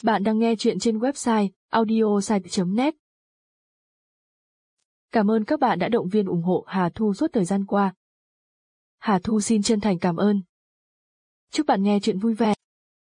Bạn đang nghe chuyện trên website audiosite.net. Cảm ơn các bạn đã động viên ủng hộ Hà Thu suốt thời gian qua. Hà Thu xin chân thành cảm ơn. Chúc bạn nghe chuyện vui vẻ.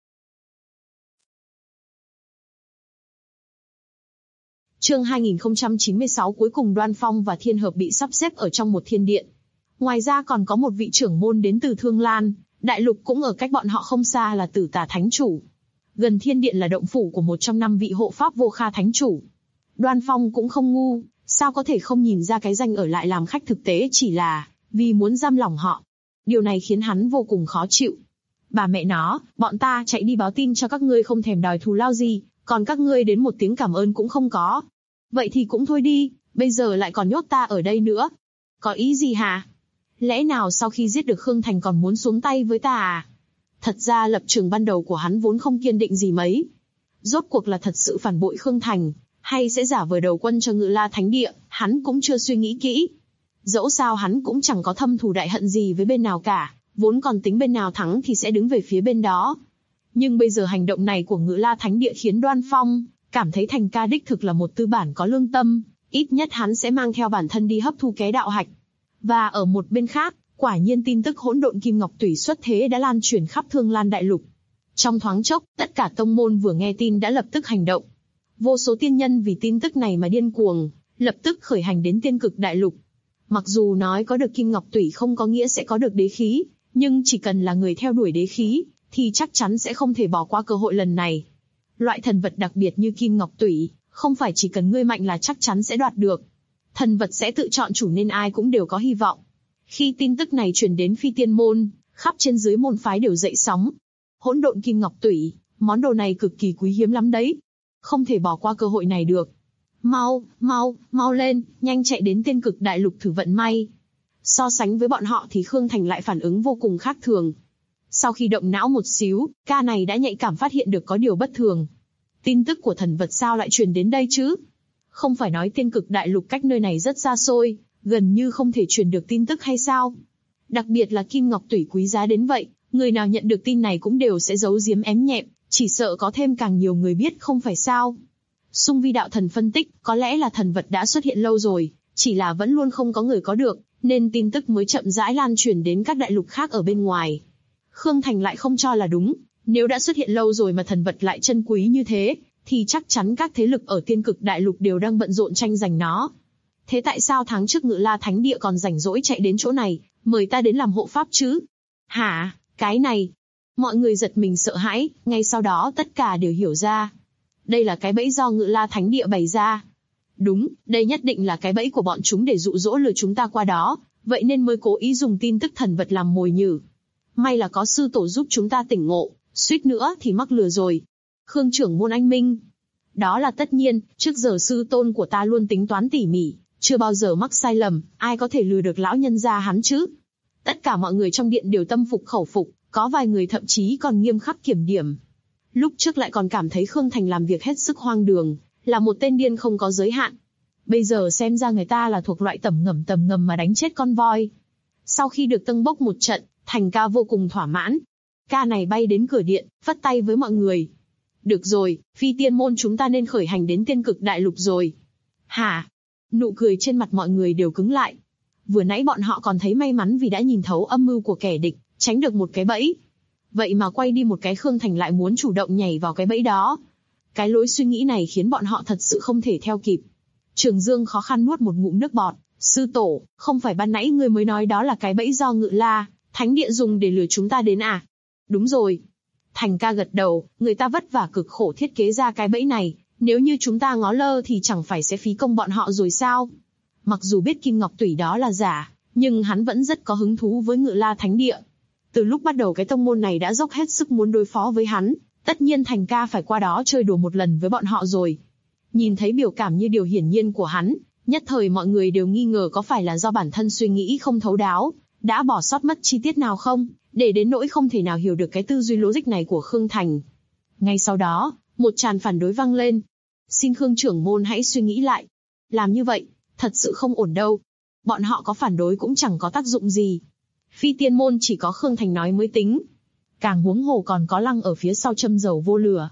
Chương 2096 cuối cùng Đoan Phong và Thiên Hợp bị sắp xếp ở trong một thiên điện. Ngoài ra còn có một vị trưởng môn đến từ Thương Lan, đại lục cũng ở cách bọn họ không xa là Tử Tà Thánh Chủ. Gần thiên điện là động phủ của một trong 5 vị hộ pháp Vô Kha Thánh Chủ. Đoan Phong cũng không ngu, sao có thể không nhìn ra cái danh ở lại làm khách thực tế chỉ là vì muốn giam lỏng họ. Điều này khiến hắn vô cùng khó chịu. Bà mẹ nó, bọn ta chạy đi báo tin cho các ngươi không thèm đòi thù lao gì, còn các ngươi đến một tiếng cảm ơn cũng không có. Vậy thì cũng thôi đi, bây giờ lại còn nhốt ta ở đây nữa. Có ý gì hả? Lẽ nào sau khi giết được Khương Thành còn muốn xuống tay với ta à? Thật ra lập trường ban đầu của hắn vốn không kiên định gì mấy. Rốt cuộc là thật sự phản bội Khương Thành, hay sẽ giả vờ đầu quân cho Ngự La Thánh Địa, hắn cũng chưa suy nghĩ kỹ. Dẫu sao hắn cũng chẳng có thâm thù đại hận gì với bên nào cả, vốn còn tính bên nào thắng thì sẽ đứng về phía bên đó. Nhưng bây giờ hành động này của Ngự La Thánh Địa khiến Đoan Phong cảm thấy Thành ca đích thực là một tư bản có lương tâm, ít nhất hắn sẽ mang theo bản thân đi hấp thu ké đạo hạch. Và ở một bên khác, quả nhiên tin tức hỗn độn kim ngọc tủy xuất thế đã lan truyền khắp Thương Lan đại lục. Trong thoáng chốc, tất cả tông môn vừa nghe tin đã lập tức hành động. Vô số tiên nhân vì tin tức này mà điên cuồng, lập tức khởi hành đến Tiên Cực đại lục. Mặc dù nói có được kim ngọc tủy không có nghĩa sẽ có được đế khí, nhưng chỉ cần là người theo đuổi đế khí, thì chắc chắn sẽ không thể bỏ qua cơ hội lần này. Loại thần vật đặc biệt như kim ngọc tủy, không phải chỉ cần ngươi mạnh là chắc chắn sẽ đoạt được. Thần vật sẽ tự chọn chủ nên ai cũng đều có hy vọng. Khi tin tức này truyền đến Phi Tiên môn, khắp trên dưới môn phái đều dậy sóng. Hỗn độn kim ngọc tủy, món đồ này cực kỳ quý hiếm lắm đấy. Không thể bỏ qua cơ hội này được. Mau lên, nhanh chạy đến Tiên Cực đại lục thử vận may. So sánh với bọn họ thì Khương Thành lại phản ứng vô cùng khác thường. Sau khi động não một xíu, ca này đã nhạy cảm phát hiện được có điều bất thường. Tin tức của thần vật sao lại truyền đến đây chứ? Không phải nói Tiên Cực đại lục cách nơi này rất xa xôi, gần như không thể truyền được tin tức hay sao? Đặc biệt là kim ngọc tủy quý giá đến vậy, người nào nhận được tin này cũng đều sẽ giấu giếm ém nhẹm, chỉ sợ có thêm càng nhiều người biết không phải sao? Sung Vi đạo thần phân tích, có lẽ là thần vật đã xuất hiện lâu rồi, chỉ là vẫn luôn không có người có được, nên tin tức mới chậm rãi lan truyền đến các đại lục khác ở bên ngoài. Khương Thành lại không cho là đúng, nếu đã xuất hiện lâu rồi mà thần vật lại chân quý như thế, thì chắc chắn các thế lực ở Tiên Cực đại lục đều đang bận rộn tranh giành nó. Thế tại sao tháng trước Ngự La Thánh Địa còn rảnh rỗi chạy đến chỗ này, mời ta đến làm hộ pháp chứ? Hả, cái này? Mọi người giật mình sợ hãi, ngay sau đó tất cả đều hiểu ra. Đây là cái bẫy do Ngự La Thánh Địa bày ra. Đúng, đây nhất định là cái bẫy của bọn chúng để dụ dỗ lừa chúng ta qua đó, vậy nên mới cố ý dùng tin tức thần vật làm mồi nhử. May là có sư tổ giúp chúng ta tỉnh ngộ, suýt nữa thì mắc lừa rồi. Khương trưởng môn anh minh. Đó là tất nhiên, trước giờ sư tôn của ta luôn tính toán tỉ mỉ, chưa bao giờ mắc sai lầm, ai có thể lừa được lão nhân gia hắn chứ? Tất cả mọi người trong điện đều tâm phục khẩu phục, có vài người thậm chí còn nghiêm khắc kiểm điểm. Lúc trước lại còn cảm thấy Khương Thành làm việc hết sức hoang đường, là một tên điên không có giới hạn. Bây giờ xem ra người ta là thuộc loại tầm ngầm mà đánh chết con voi. Sau khi được tâng bốc một trận, Thành ca vô cùng thỏa mãn. Ca này bay đến cửa điện, vất tay với mọi người. Được rồi, Phi Tiên môn chúng ta nên khởi hành đến Tiên Cực đại lục rồi. Hả? Nụ cười trên mặt mọi người đều cứng lại. Vừa nãy bọn họ còn thấy may mắn vì đã nhìn thấu âm mưu của kẻ địch, tránh được một cái bẫy. Vậy mà quay đi một cái Khương Thành lại muốn chủ động nhảy vào cái bẫy đó. Cái lối suy nghĩ này khiến bọn họ thật sự không thể theo kịp. Trường Dương khó khăn nuốt một ngụm nước bọt. Sư tổ, không phải ban nãy ngươi mới nói đó là cái bẫy do Ngự La Thánh Địa dùng để lừa chúng ta đến à? Đúng rồi. Thành ca gật đầu, người ta vất vả cực khổ thiết kế ra cái bẫy này, nếu như chúng ta ngó lơ thì chẳng phải sẽ phí công bọn họ rồi sao? Mặc dù biết kim ngọc tủy đó là giả, nhưng hắn vẫn rất có hứng thú với Ngự La Thánh Địa. Từ lúc bắt đầu cái tông môn này đã dốc hết sức muốn đối phó với hắn, tất nhiên Thành ca phải qua đó chơi đùa một lần với bọn họ rồi. Nhìn thấy biểu cảm như điều hiển nhiên của hắn, nhất thời mọi người đều nghi ngờ có phải là do bản thân suy nghĩ không thấu đáo, đã bỏ sót mất chi tiết nào không, để đến nỗi không thể nào hiểu được cái tư duy logic này của Khương Thành. Ngay sau đó, một tràng phản đối vang lên. Xin Khương trưởng môn hãy suy nghĩ lại. Làm như vậy, thật sự không ổn đâu. Bọn họ có phản đối cũng chẳng có tác dụng gì. Phi Tiên môn chỉ có Khương Thành nói mới tính. Càng huống hồ còn có Lăng ở phía sau châm dầu vô lửa.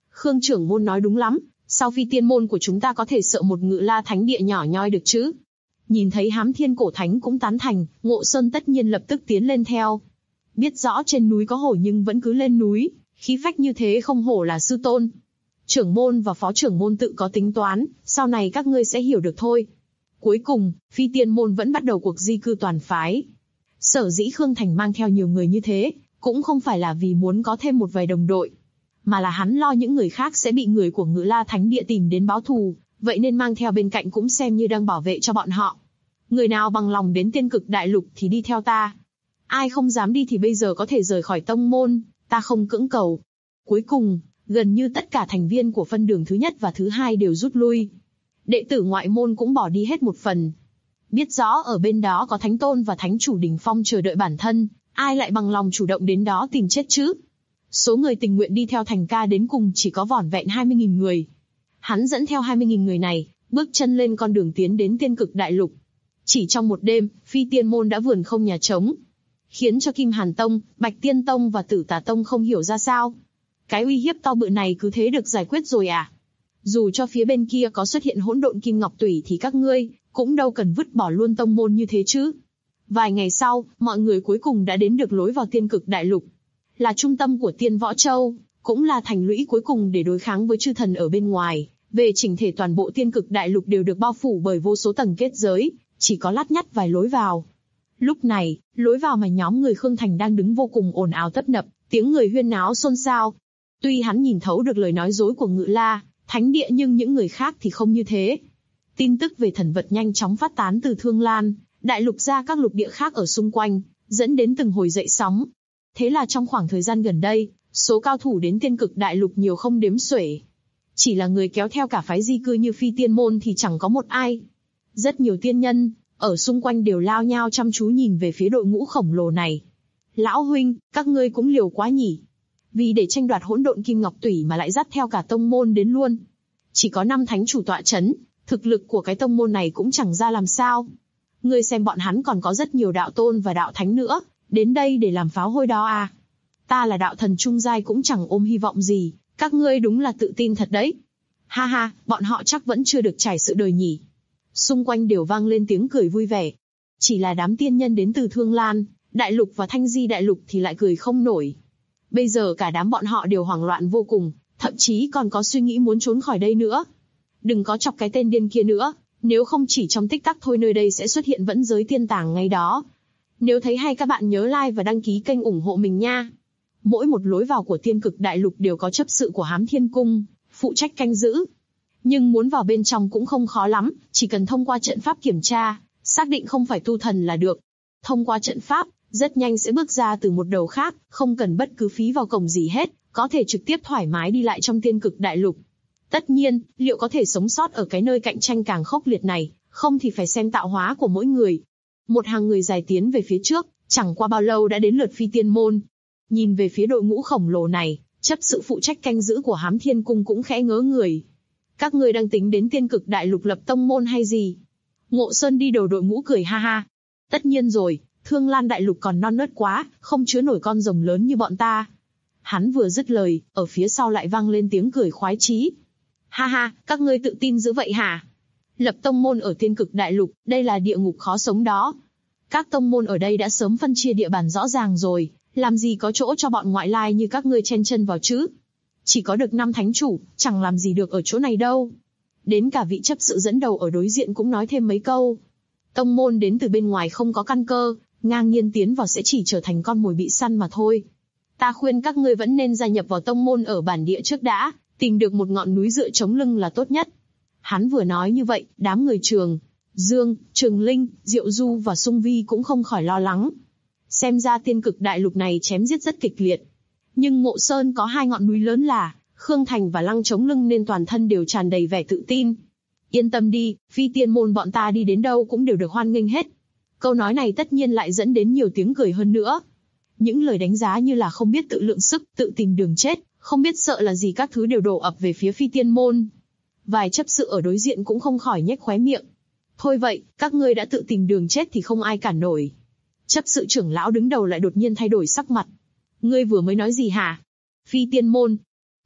Khương trưởng môn nói đúng lắm, sau phi tiên môn của chúng ta có thể sợ một Ngự La Thánh Địa nhỏ nhoi được chứ? Nhìn thấy Hám Thiên Cổ Thánh cũng tán thành, Ngộ Sơn tất nhiên lập tức tiến lên theo. Biết rõ trên núi có hổ nhưng vẫn cứ lên núi, khí phách như thế không hổ là sư tôn. Trưởng môn và phó trưởng môn tự có tính toán, sau này các ngươi sẽ hiểu được thôi. Cuối cùng, phi tiên môn vẫn bắt đầu cuộc di cư toàn phái. Sở dĩ Khương Thành mang theo nhiều người như thế, cũng không phải là vì muốn có thêm một vài đồng đội, mà là hắn lo những người khác sẽ bị người của Ngự La Thánh Địa tìm đến báo thù, vậy nên mang theo bên cạnh cũng xem như đang bảo vệ cho bọn họ. Người nào bằng lòng đến Tiên Cực Đại Lục thì đi theo ta. Ai không dám đi thì bây giờ có thể rời khỏi tông môn, ta không cưỡng cầu. Cuối cùng, gần như tất cả thành viên của phân đường thứ nhất và thứ hai đều rút lui. Đệ tử ngoại môn cũng bỏ đi hết một phần. Biết rõ ở bên đó có Thánh Tôn và Thánh Chủ đỉnh phong chờ đợi bản thân, ai lại bằng lòng chủ động đến đó tìm chết chứ? Số người tình nguyện đi theo Thành Ca đến cùng chỉ có vỏn vẹn 20.000 người. Hắn dẫn theo 20.000 người này, bước chân lên con đường tiến đến Tiên Cực Đại Lục. Chỉ trong một đêm, phi tiên môn đã vườn không nhà trống, khiến cho Kim Hàn Tông, Bạch Tiên Tông và Tử Tà Tông không hiểu ra sao. Cái uy hiếp to bự này cứ thế được giải quyết rồi à? Dù cho phía bên kia có xuất hiện hỗn độn kim ngọc tủy thì các ngươi cũng đâu cần vứt bỏ luôn tông môn như thế chứ. Vài ngày sau, mọi người cuối cùng đã đến được lối vào Tiên Cực Đại Lục. Là trung tâm của Tiên Võ Châu, cũng là thành lũy cuối cùng để đối kháng với chư thần ở bên ngoài. Về chỉnh thể toàn bộ Tiên Cực Đại Lục đều được bao phủ bởi vô số tầng kết giới, chỉ có lắt nhắt vài lối vào. Lúc này, lối vào mà nhóm người Khương Thành đang đứng vô cùng ồn ào tấp nập, tiếng người huyên náo xôn xao. Tuy hắn nhìn thấu được lời nói dối của Ngự La Thánh Địa nhưng những người khác thì không như thế. Tin tức về thần vật nhanh chóng phát tán từ Thương Lan Đại Lục ra các lục địa khác ở xung quanh, dẫn đến từng hồi dậy sóng. Thế là trong khoảng thời gian gần đây, số cao thủ đến Tiên Cực Đại Lục nhiều không đếm xuể. Chỉ là người kéo theo cả phái di cư như phi tiên môn thì chẳng có một ai. Rất nhiều tiên nhân ở xung quanh đều lao nhao chăm chú nhìn về phía đội ngũ khổng lồ này. Lão huynh, các ngươi cũng liều quá nhỉ. Vì để tranh đoạt hỗn độn kim ngọc tủy mà lại dắt theo cả tông môn đến luôn. Chỉ có 5 thánh chủ tọa chấn, thực lực của cái tông môn này cũng chẳng ra làm sao. Ngươi xem bọn hắn còn có rất nhiều đạo tôn và đạo thánh nữa, đến đây để làm pháo hôi đó à. Ta là đạo thần trung giai cũng chẳng ôm hy vọng gì, các ngươi đúng là tự tin thật đấy. Ha ha, bọn họ chắc vẫn chưa được trải sự đời nhỉ. Xung quanh đều vang lên tiếng cười vui vẻ. Chỉ là đám tiên nhân đến từ Thương Lan Đại Lục và Thanh Di Đại Lục thì lại cười không nổi. Bây giờ cả đám bọn họ đều hoảng loạn vô cùng, thậm chí còn có suy nghĩ muốn trốn khỏi đây nữa. Đừng có chọc cái tên điên kia nữa, nếu không chỉ trong tích tắc thôi nơi đây sẽ xuất hiện vẫn giới tiên tàng ngay đó. Nếu thấy hay các bạn nhớ like và đăng ký kênh ủng hộ mình nha. Mỗi một lối vào của Tiên Cực Đại Lục đều có chấp sự của Hám Thiên Cung, phụ trách canh giữ. Nhưng muốn vào bên trong cũng không khó lắm, chỉ cần thông qua trận pháp kiểm tra, xác định không phải tu thần là được. Thông qua trận pháp, rất nhanh sẽ bước ra từ một đầu khác, không cần bất cứ phí vào cổng gì hết, có thể trực tiếp thoải mái đi lại trong Tiên Cực Đại Lục. Tất nhiên, liệu có thể sống sót ở cái nơi cạnh tranh càng khốc liệt này, không thì phải xem tạo hóa của mỗi người. Một hàng người dài tiến về phía trước, chẳng qua bao lâu đã đến lượt phi tiên môn. Nhìn về phía đội ngũ khổng lồ này, chấp sự phụ trách canh giữ của Hám Thiên Cung cũng khẽ ngớ người. Các ngươi đang tính đến Tiên Cực Đại Lục lập tông môn hay gì? Ngộ Sơn đi đầu đội ngũ cười ha ha. Tất nhiên rồi, Thương Lan Đại Lục còn non nớt quá, không chứa nổi con rồng lớn như bọn ta. Hắn vừa dứt lời, ở phía sau lại vang lên tiếng cười khoái chí. Ha ha, các ngươi tự tin dữ vậy hả? Lập tông môn ở Tiên Cực Đại Lục, đây là địa ngục khó sống đó. Các tông môn ở đây đã sớm phân chia địa bàn rõ ràng rồi, làm gì có chỗ cho bọn ngoại lai như các ngươi chen chân vào chứ? Chỉ có được 5 thánh chủ, chẳng làm gì được ở chỗ này đâu. Đến cả vị chấp sự dẫn đầu ở đối diện cũng nói thêm mấy câu. Tông môn đến từ bên ngoài không có căn cơ, ngang nhiên tiến vào sẽ chỉ trở thành con mồi bị săn mà thôi. Ta khuyên các ngươi vẫn nên gia nhập vào tông môn ở bản địa trước đã, tìm được một ngọn núi dựa chống lưng là tốt nhất. Hắn vừa nói như vậy, đám người Trường Dương, Trường Linh, Diệu Du và Sung Vi cũng không khỏi lo lắng. Xem ra Tiên Cực Đại Lục này chém giết rất kịch liệt. Nhưng Ngộ Sơn có 2 ngọn núi lớn là Khương Thành và Lăng chống lưng nên toàn thân đều tràn đầy vẻ tự tin. Yên tâm đi, phi tiên môn bọn ta đi đến đâu cũng đều được hoan nghênh hết. Câu nói này tất nhiên lại dẫn đến nhiều tiếng cười hơn nữa. Những lời đánh giá như là không biết tự lượng sức, tự tìm đường chết, không biết sợ là gì các thứ đều đổ ập về phía phi tiên môn. Vài chấp sự ở đối diện cũng không khỏi nhếch khóe miệng. Thôi vậy, các ngươi đã tự tìm đường chết thì không ai cản nổi. Chấp sự trưởng lão đứng đầu lại đột nhiên thay đổi sắc mặt. Ngươi vừa mới nói gì hả? Phi tiên môn.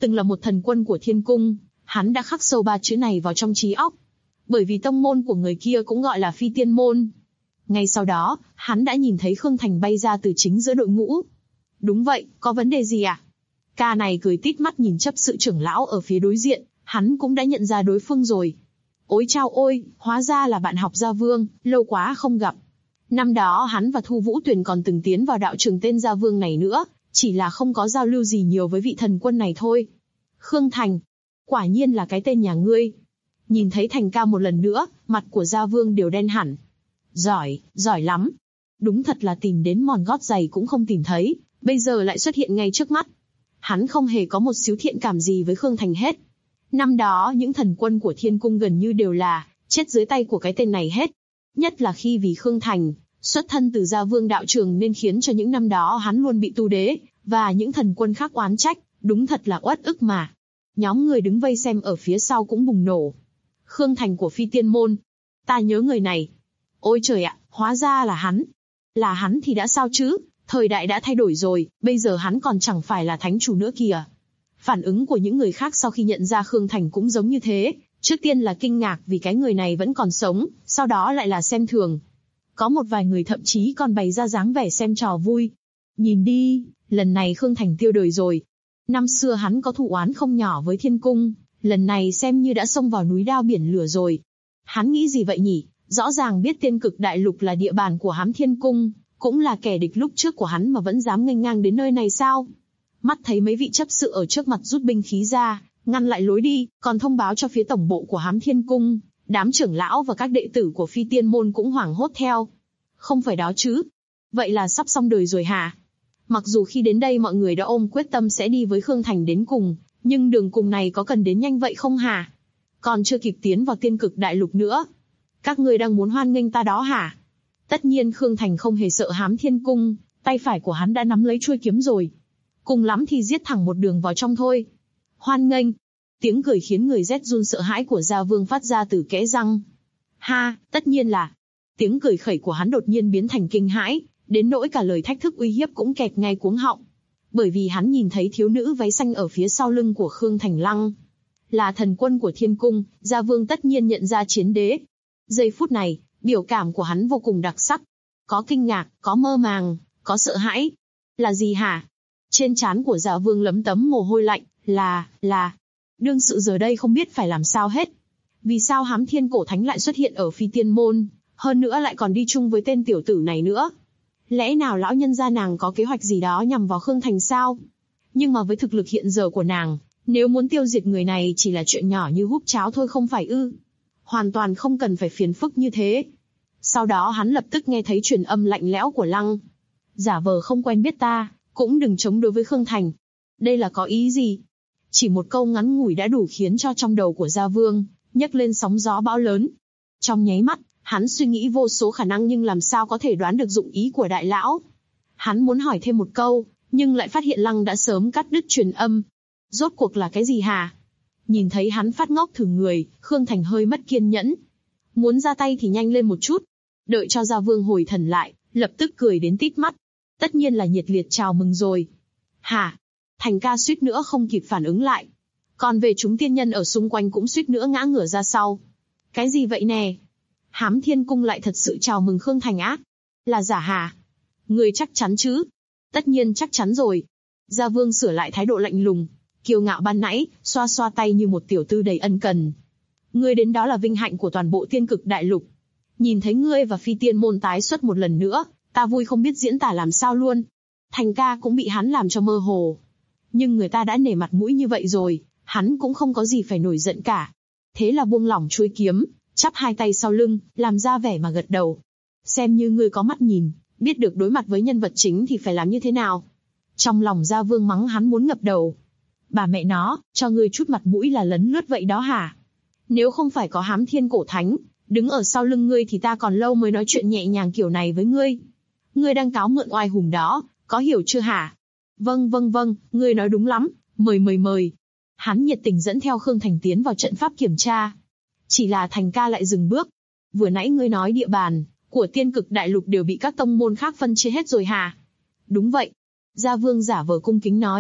từng là một thần quân của thiên cung, hắn đã khắc sâu 3 chữ này vào trong trí óc. Bởi vì tông môn của người kia cũng gọi là Phi Tiên môn. Ngay sau đó, hắn đã nhìn thấy Khương Thành bay ra từ chính giữa đội ngũ. Đúng vậy, có vấn đề gì à? Ca này cười tít mắt nhìn chấp sự trưởng lão ở phía đối diện, hắn cũng đã nhận ra đối phương rồi. Ôi chao ôi, hóa ra là bạn học Gia Vương, lâu quá không gặp. Năm đó hắn và Thu Vũ Tuyền còn từng tiến vào đạo trường tên Gia Vương này nữa, chỉ là không có giao lưu gì nhiều với vị thần quân này thôi. Khương Thành, quả nhiên là cái tên nhà ngươi. Nhìn thấy Thành ca một lần nữa, mặt của Gia Vương đều đen hẳn. Giỏi, giỏi lắm. Đúng thật là tìm đến mòn gót giày cũng không tìm thấy, bây giờ lại xuất hiện ngay trước mắt. Hắn không hề có một xíu thiện cảm gì với Khương Thành hết. Năm đó những thần quân của thiên cung gần như đều là chết dưới tay của cái tên này hết. Nhất là khi vì Khương Thành xuất thân từ Gia Vương đạo trường nên khiến cho những năm đó hắn luôn bị tu đế và những thần quân khác oán trách, đúng thật là uất ức mà. Nhóm người đứng vây xem ở phía sau cũng bùng nổ. Khương Thành của Phi Tiên môn, ta nhớ người này. Ôi trời ạ, hóa ra là hắn. Là hắn thì đã sao chứ, thời đại đã thay đổi rồi, bây giờ hắn còn chẳng phải là thánh chủ nữa kìa. Phản ứng của những người khác sau khi nhận ra Khương Thành cũng giống như thế, trước tiên là kinh ngạc vì cái người này vẫn còn sống, sau đó lại là xem thường. Có một vài người thậm chí còn bày ra dáng vẻ xem trò vui. Nhìn đi, lần này Khương Thành tiêu đời rồi. Năm xưa hắn có thù oán không nhỏ với thiên cung, lần này xem như đã xông vào núi đao biển lửa rồi. Hắn nghĩ gì vậy nhỉ? Rõ ràng biết Tiên Cực Đại Lục là địa bàn của Hám Thiên Cung, cũng là kẻ địch lúc trước của hắn mà vẫn dám nghênh ngang đến nơi này sao? Mắt thấy mấy vị chấp sự ở trước mặt rút binh khí ra, ngăn lại lối đi, còn thông báo cho phía tổng bộ của Hám Thiên Cung, đám trưởng lão và các đệ tử của Phi Tiên môn cũng hoảng hốt theo. Không phải đó chứ? Vậy là sắp xong đời rồi hả? Mặc dù khi đến đây mọi người đã ôm quyết tâm sẽ đi với Khương Thành đến cùng, nhưng đường cùng này có cần đến nhanh vậy không hả? Còn chưa kịp tiến vào Tiên Cực Đại Lục nữa. Các ngươi đang muốn hoan nghênh ta đó hả? Tất nhiên Khương Thành không hề sợ Hám Thiên Cung, tay phải của hắn đã nắm lấy chuôi kiếm rồi. Cùng lắm thì giết thẳng một đường vào trong thôi. Hoan nghênh. Tiếng cười khiến người rét run sợ hãi của Gia Vương phát ra từ kẽ răng. Ha, tất nhiên là. Tiếng cười khẩy của hắn đột nhiên biến thành kinh hãi, đến nỗi cả lời thách thức uy hiếp cũng kẹt ngay cuống họng. Bởi vì hắn nhìn thấy thiếu nữ váy xanh ở phía sau lưng của Khương Thành Lăng. Là thần quân của thiên cung, Gia Vương tất nhiên nhận ra chiến đế. Giây phút này, biểu cảm của hắn vô cùng đặc sắc. Có kinh ngạc, có mơ màng, có sợ hãi. Là gì hả? Trên trán của Gia Vương lấm tấm mồ hôi lạnh, là... Đương sự giờ đây không biết phải làm sao hết. Vì sao Hám Thiên Cổ Thánh lại xuất hiện ở Phi Tiên môn, hơn nữa lại còn đi chung với tên tiểu tử này nữa? Lẽ nào lão nhân gia nàng có kế hoạch gì đó nhằm vào Khương Thành sao? Nhưng mà với thực lực hiện giờ của nàng, nếu muốn tiêu diệt người này chỉ là chuyện nhỏ như húp cháo thôi không phải ư? Hoàn toàn không cần phải phiền phức như thế. Sau đó hắn lập tức nghe thấy truyền âm lạnh lẽo của Lăng. Giả vờ không quen biết ta, cũng đừng chống đối với Khương Thành. Đây là có ý gì? Chỉ một câu ngắn ngủi đã đủ khiến cho trong đầu của Gia Vương nhấc lên sóng gió bão lớn. Trong nháy mắt, hắn suy nghĩ vô số khả năng nhưng làm sao có thể đoán được dụng ý của đại lão. Hắn muốn hỏi thêm một câu, nhưng lại phát hiện Lăng đã sớm cắt đứt truyền âm. Rốt cuộc là cái gì hả? Nhìn thấy hắn phát ngốc thử người, Khương Thành hơi mất kiên nhẫn. Muốn ra tay thì nhanh lên một chút. Đợi cho Gia Vương hồi thần lại, lập tức cười đến tít mắt. Tất nhiên là nhiệt liệt chào mừng rồi. Hả? Thành ca suýt nữa không kịp phản ứng lại. Còn về chúng tiên nhân ở xung quanh cũng suýt nữa ngã ngửa ra sau. Cái gì vậy nè? Hám Thiên Cung lại thật sự chào mừng Khương Thành á? Là giả hả? Người chắc chắn chứ? Tất nhiên chắc chắn rồi. Gia Vương sửa lại thái độ lạnh lùng, kiêu ngạo ban nãy, xoa xoa tay như một tiểu tư đầy ân cần. Ngươi đến đó là vinh hạnh của toàn bộ Tiên Cực Đại Lục. Nhìn thấy ngươi và Phi Tiên môn tái xuất một lần nữa, ta vui không biết diễn tả làm sao luôn. Thành ca cũng bị hắn làm cho mơ hồ. Nhưng người ta đã nể mặt mũi như vậy rồi, hắn cũng không có gì phải nổi giận cả. Thế là buông lỏng chuôi kiếm, chắp hai tay sau lưng, làm ra vẻ mà gật đầu. Xem như ngươi có mắt nhìn, biết được đối mặt với nhân vật chính thì phải làm như thế nào. Trong lòng Gia Vương mắng hắn muốn ngập đầu. Bà mẹ nó, cho ngươi chút mặt mũi là lấn lướt vậy đó hả? Nếu không phải có Hám Thiên Cổ Thánh đứng ở sau lưng ngươi thì ta còn lâu mới nói chuyện nhẹ nhàng kiểu này với ngươi. Ngươi đang cáo mượn oai hùng đó, có hiểu chưa hả? Vâng, ngươi nói đúng lắm, mời. Hắn nhiệt tình dẫn theo Khương Thành tiến vào trận pháp kiểm tra. Chỉ là Thành ca lại dừng bước. Vừa nãy ngươi nói địa bàn của Tiên Cực Đại Lục đều bị các tông môn khác phân chia hết rồi hả? Đúng vậy. Gia Vương giả vờ cung kính nói,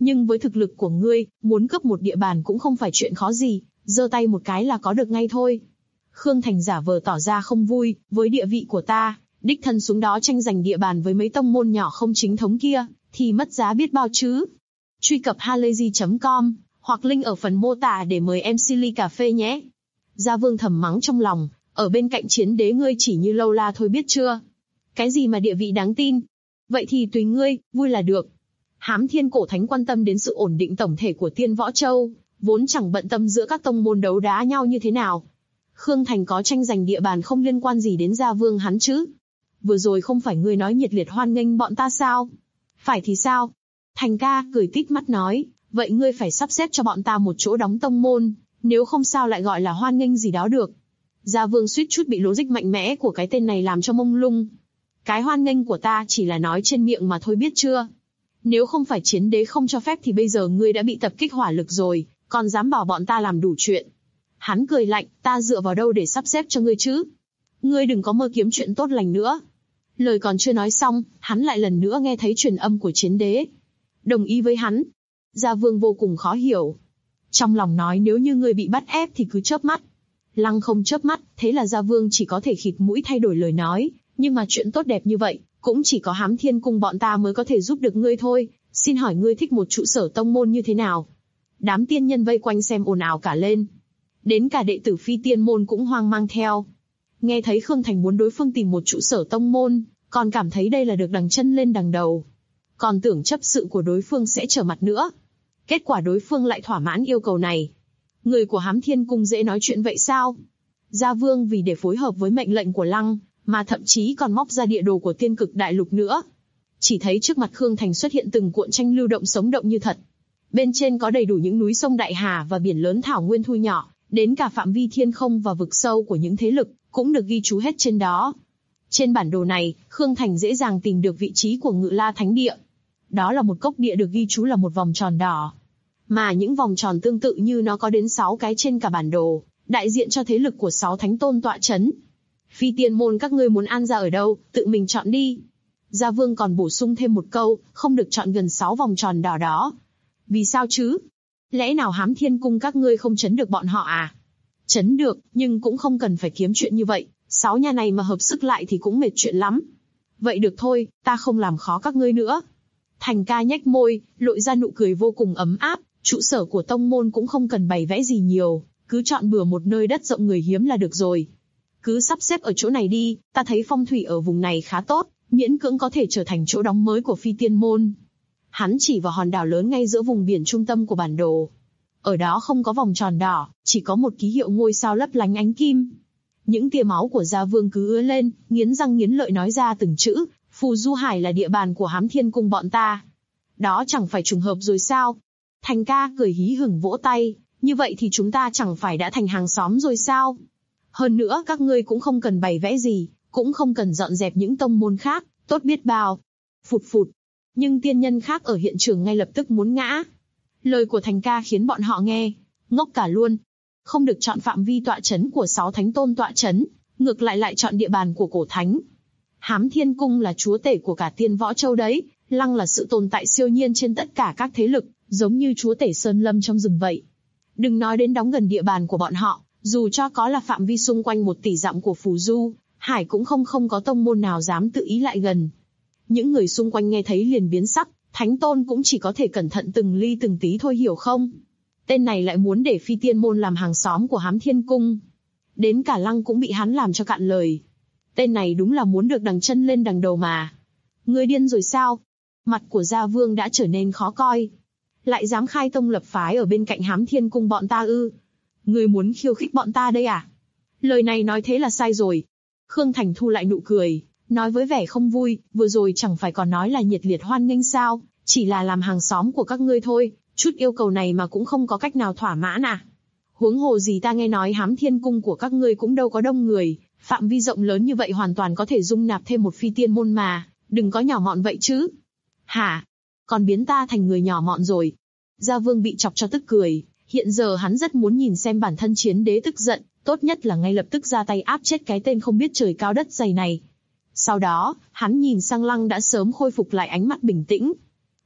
Nhưng với thực lực của ngươi, muốn cướp một địa bàn cũng không phải chuyện khó gì, giơ tay một cái là có được ngay thôi. Khương Thành giả vờ tỏ ra không vui, với địa vị của ta, đích thân xuống đó tranh giành địa bàn với mấy tông môn nhỏ không chính thống kia, thì mất giá biết bao chứ. Truy cập halayzi.com, hoặc link ở phần mô tả để mời em ly cà phê nhé. Gia Vương thầm mắng trong lòng, ở bên cạnh chiến đế ngươi chỉ như lâu la thôi biết chưa. Cái gì mà địa vị đáng tin? Vậy thì tùy ngươi, vui là được. Hám Thiên Cổ Thánh quan tâm đến sự ổn định tổng thể của Tiên Võ Châu, vốn chẳng bận tâm giữa các tông môn đấu đá nhau như thế nào. Khương Thành có tranh giành địa bàn không liên quan gì đến Gia Vương hắn chứ. Vừa rồi không phải ngươi nói nhiệt liệt hoan nghênh bọn ta sao? Phải thì sao? Thành ca cười tít mắt nói, vậy ngươi phải sắp xếp cho bọn ta một chỗ đóng tông môn, nếu không sao lại gọi là hoan nghênh gì đó được. Gia Vương suýt chút bị logic mạnh mẽ của cái tên này làm cho mông lung. Cái hoan nghênh của ta chỉ là nói trên miệng mà thôi biết chưa? Nếu không phải chiến đế không cho phép thì bây giờ ngươi đã bị tập kích hỏa lực rồi, còn dám bảo bọn ta làm đủ chuyện. Hắn cười lạnh, ta dựa vào đâu để sắp xếp cho ngươi chứ? Ngươi đừng có mơ kiếm chuyện tốt lành nữa. Lời còn chưa nói xong, hắn lại lần nữa nghe thấy truyền âm của chiến đế. Đồng ý với hắn. Gia Vương vô cùng khó hiểu. Trong lòng nói nếu như ngươi bị bắt ép thì cứ chớp mắt. Lăng không chớp mắt, thế là Gia Vương chỉ có thể khịt mũi thay đổi lời nói, nhưng mà chuyện tốt đẹp như vậy, cũng chỉ có Hám Thiên Cung bọn ta mới có thể giúp được ngươi thôi, xin hỏi ngươi thích một trụ sở tông môn như thế nào? Đám tiên nhân vây quanh xem ồn ào cả lên. Đến cả đệ tử phi tiên môn cũng hoang mang theo. Nghe thấy Khương Thành muốn đối phương tìm một trụ sở tông môn, còn cảm thấy đây là được đằng chân lên đằng đầu. Còn tưởng chấp sự của đối phương sẽ trở mặt nữa. Kết quả đối phương lại thỏa mãn yêu cầu này. Người của Hám Thiên Cung dễ nói chuyện vậy sao? Gia Vương vì để phối hợp với mệnh lệnh của Lăng, mà thậm chí còn móc ra địa đồ của Tiên Cực Đại Lục nữa. Chỉ thấy trước mặt Khương Thành xuất hiện từng cuộn tranh lưu động sống động như thật. Bên trên có đầy đủ những núi sông đại hà và biển lớn thảo nguyên thu nhỏ, đến cả phạm vi thiên không và vực sâu của những thế lực, cũng được ghi chú hết trên đó. Trên bản đồ này, Khương Thành dễ dàng tìm được vị trí của Ngự La Thánh Địa. Đó là một cốc địa được ghi chú là một vòng tròn đỏ. Mà những vòng tròn tương tự như nó có đến 6 cái trên cả bản đồ, đại diện cho thế lực của 6 thánh tôn tọa chấn. Phi tiên môn các ngươi muốn an ra ở đâu, tự mình chọn đi. Gia Vương còn bổ sung thêm một câu, không được chọn gần 6 vòng tròn đỏ đó. Vì sao chứ? Lẽ nào Hám Thiên Cung các ngươi không trấn được bọn họ à? Trấn được, nhưng cũng không cần phải kiếm chuyện như vậy, 6 nhà này mà hợp sức lại thì cũng mệt chuyện lắm. Vậy được thôi, ta không làm khó các ngươi nữa. Thành ca nhếch môi, lộ ra nụ cười vô cùng ấm áp, trụ sở của tông môn cũng không cần bày vẽ gì nhiều, cứ chọn bừa một nơi đất rộng người hiếm là được rồi. Cứ sắp xếp ở chỗ này đi, ta thấy phong thủy ở vùng này khá tốt, miễn cưỡng có thể trở thành chỗ đóng mới của phi tiên môn. Hắn chỉ vào hòn đảo lớn ngay giữa vùng biển trung tâm của bản đồ. Ở đó không có vòng tròn đỏ, chỉ có một ký hiệu ngôi sao lấp lánh ánh kim. Những tia máu của Gia Vương cứ ứa lên, nghiến răng nghiến lợi nói ra từng chữ, Phù Du Hải là địa bàn của Hám Thiên Cung bọn ta. Đó chẳng phải trùng hợp rồi sao? Thành ca cười hí hửng vỗ tay, như vậy thì chúng ta chẳng phải đã thành hàng xóm rồi sao? Hơn nữa các ngươi cũng không cần bày vẽ gì, cũng không cần dọn dẹp những tông môn khác, tốt biết bao. Phụt phụt. Nhưng tiên nhân khác ở hiện trường ngay lập tức muốn ngã. Lời của Thành ca khiến bọn họ nghe ngốc cả luôn. Không được chọn phạm vi tọa chấn của 6 thánh tôn tọa chấn, ngược lại chọn địa bàn của cổ thánh. Hám Thiên Cung là chúa tể của cả Tiên Võ Châu đấy, Lăng là sự tồn tại siêu nhiên trên tất cả các thế lực, giống như chúa tể sơn lâm trong rừng vậy. Đừng nói đến đóng gần địa bàn của bọn họ, dù cho có là phạm vi xung quanh 1 tỷ dặm của Phù Du Hải cũng không có tông môn nào dám tự ý lại gần. Những người xung quanh nghe thấy liền biến sắc, thánh tôn cũng chỉ có thể cẩn thận từng ly từng tí thôi hiểu không? Tên này lại muốn để phi tiên môn làm hàng xóm của Hám Thiên Cung. Đến cả Lăng cũng bị hắn làm cho cạn lời. Tên này đúng là muốn được đằng chân lên đằng đầu mà. Ngươi điên rồi sao? Mặt của Gia Vương đã trở nên khó coi. Lại dám khai tông lập phái ở bên cạnh Hám Thiên Cung bọn ta ư? Ngươi muốn khiêu khích bọn ta đây à? Lời này nói thế là sai rồi. Khương Thành thu lại nụ cười, nói với vẻ không vui, vừa rồi chẳng phải còn nói là nhiệt liệt hoan nghênh sao, chỉ là làm hàng xóm của các ngươi thôi, chút yêu cầu này mà cũng không có cách nào thỏa mãn à? Huống hồ gì ta nghe nói Hám Thiên Cung của các ngươi cũng đâu có đông người, phạm vi rộng lớn như vậy hoàn toàn có thể dung nạp thêm một phi tiên môn mà, đừng có nhỏ mọn vậy chứ. Hả? Còn biến ta thành người nhỏ mọn rồi. Gia Vương bị chọc cho tức cười, hiện giờ hắn rất muốn nhìn xem bản thân chiến đế tức giận, tốt nhất là ngay lập tức ra tay áp chết cái tên không biết trời cao đất dày này. Sau đó, hắn nhìn sang Lăng đã sớm khôi phục lại ánh mắt bình tĩnh.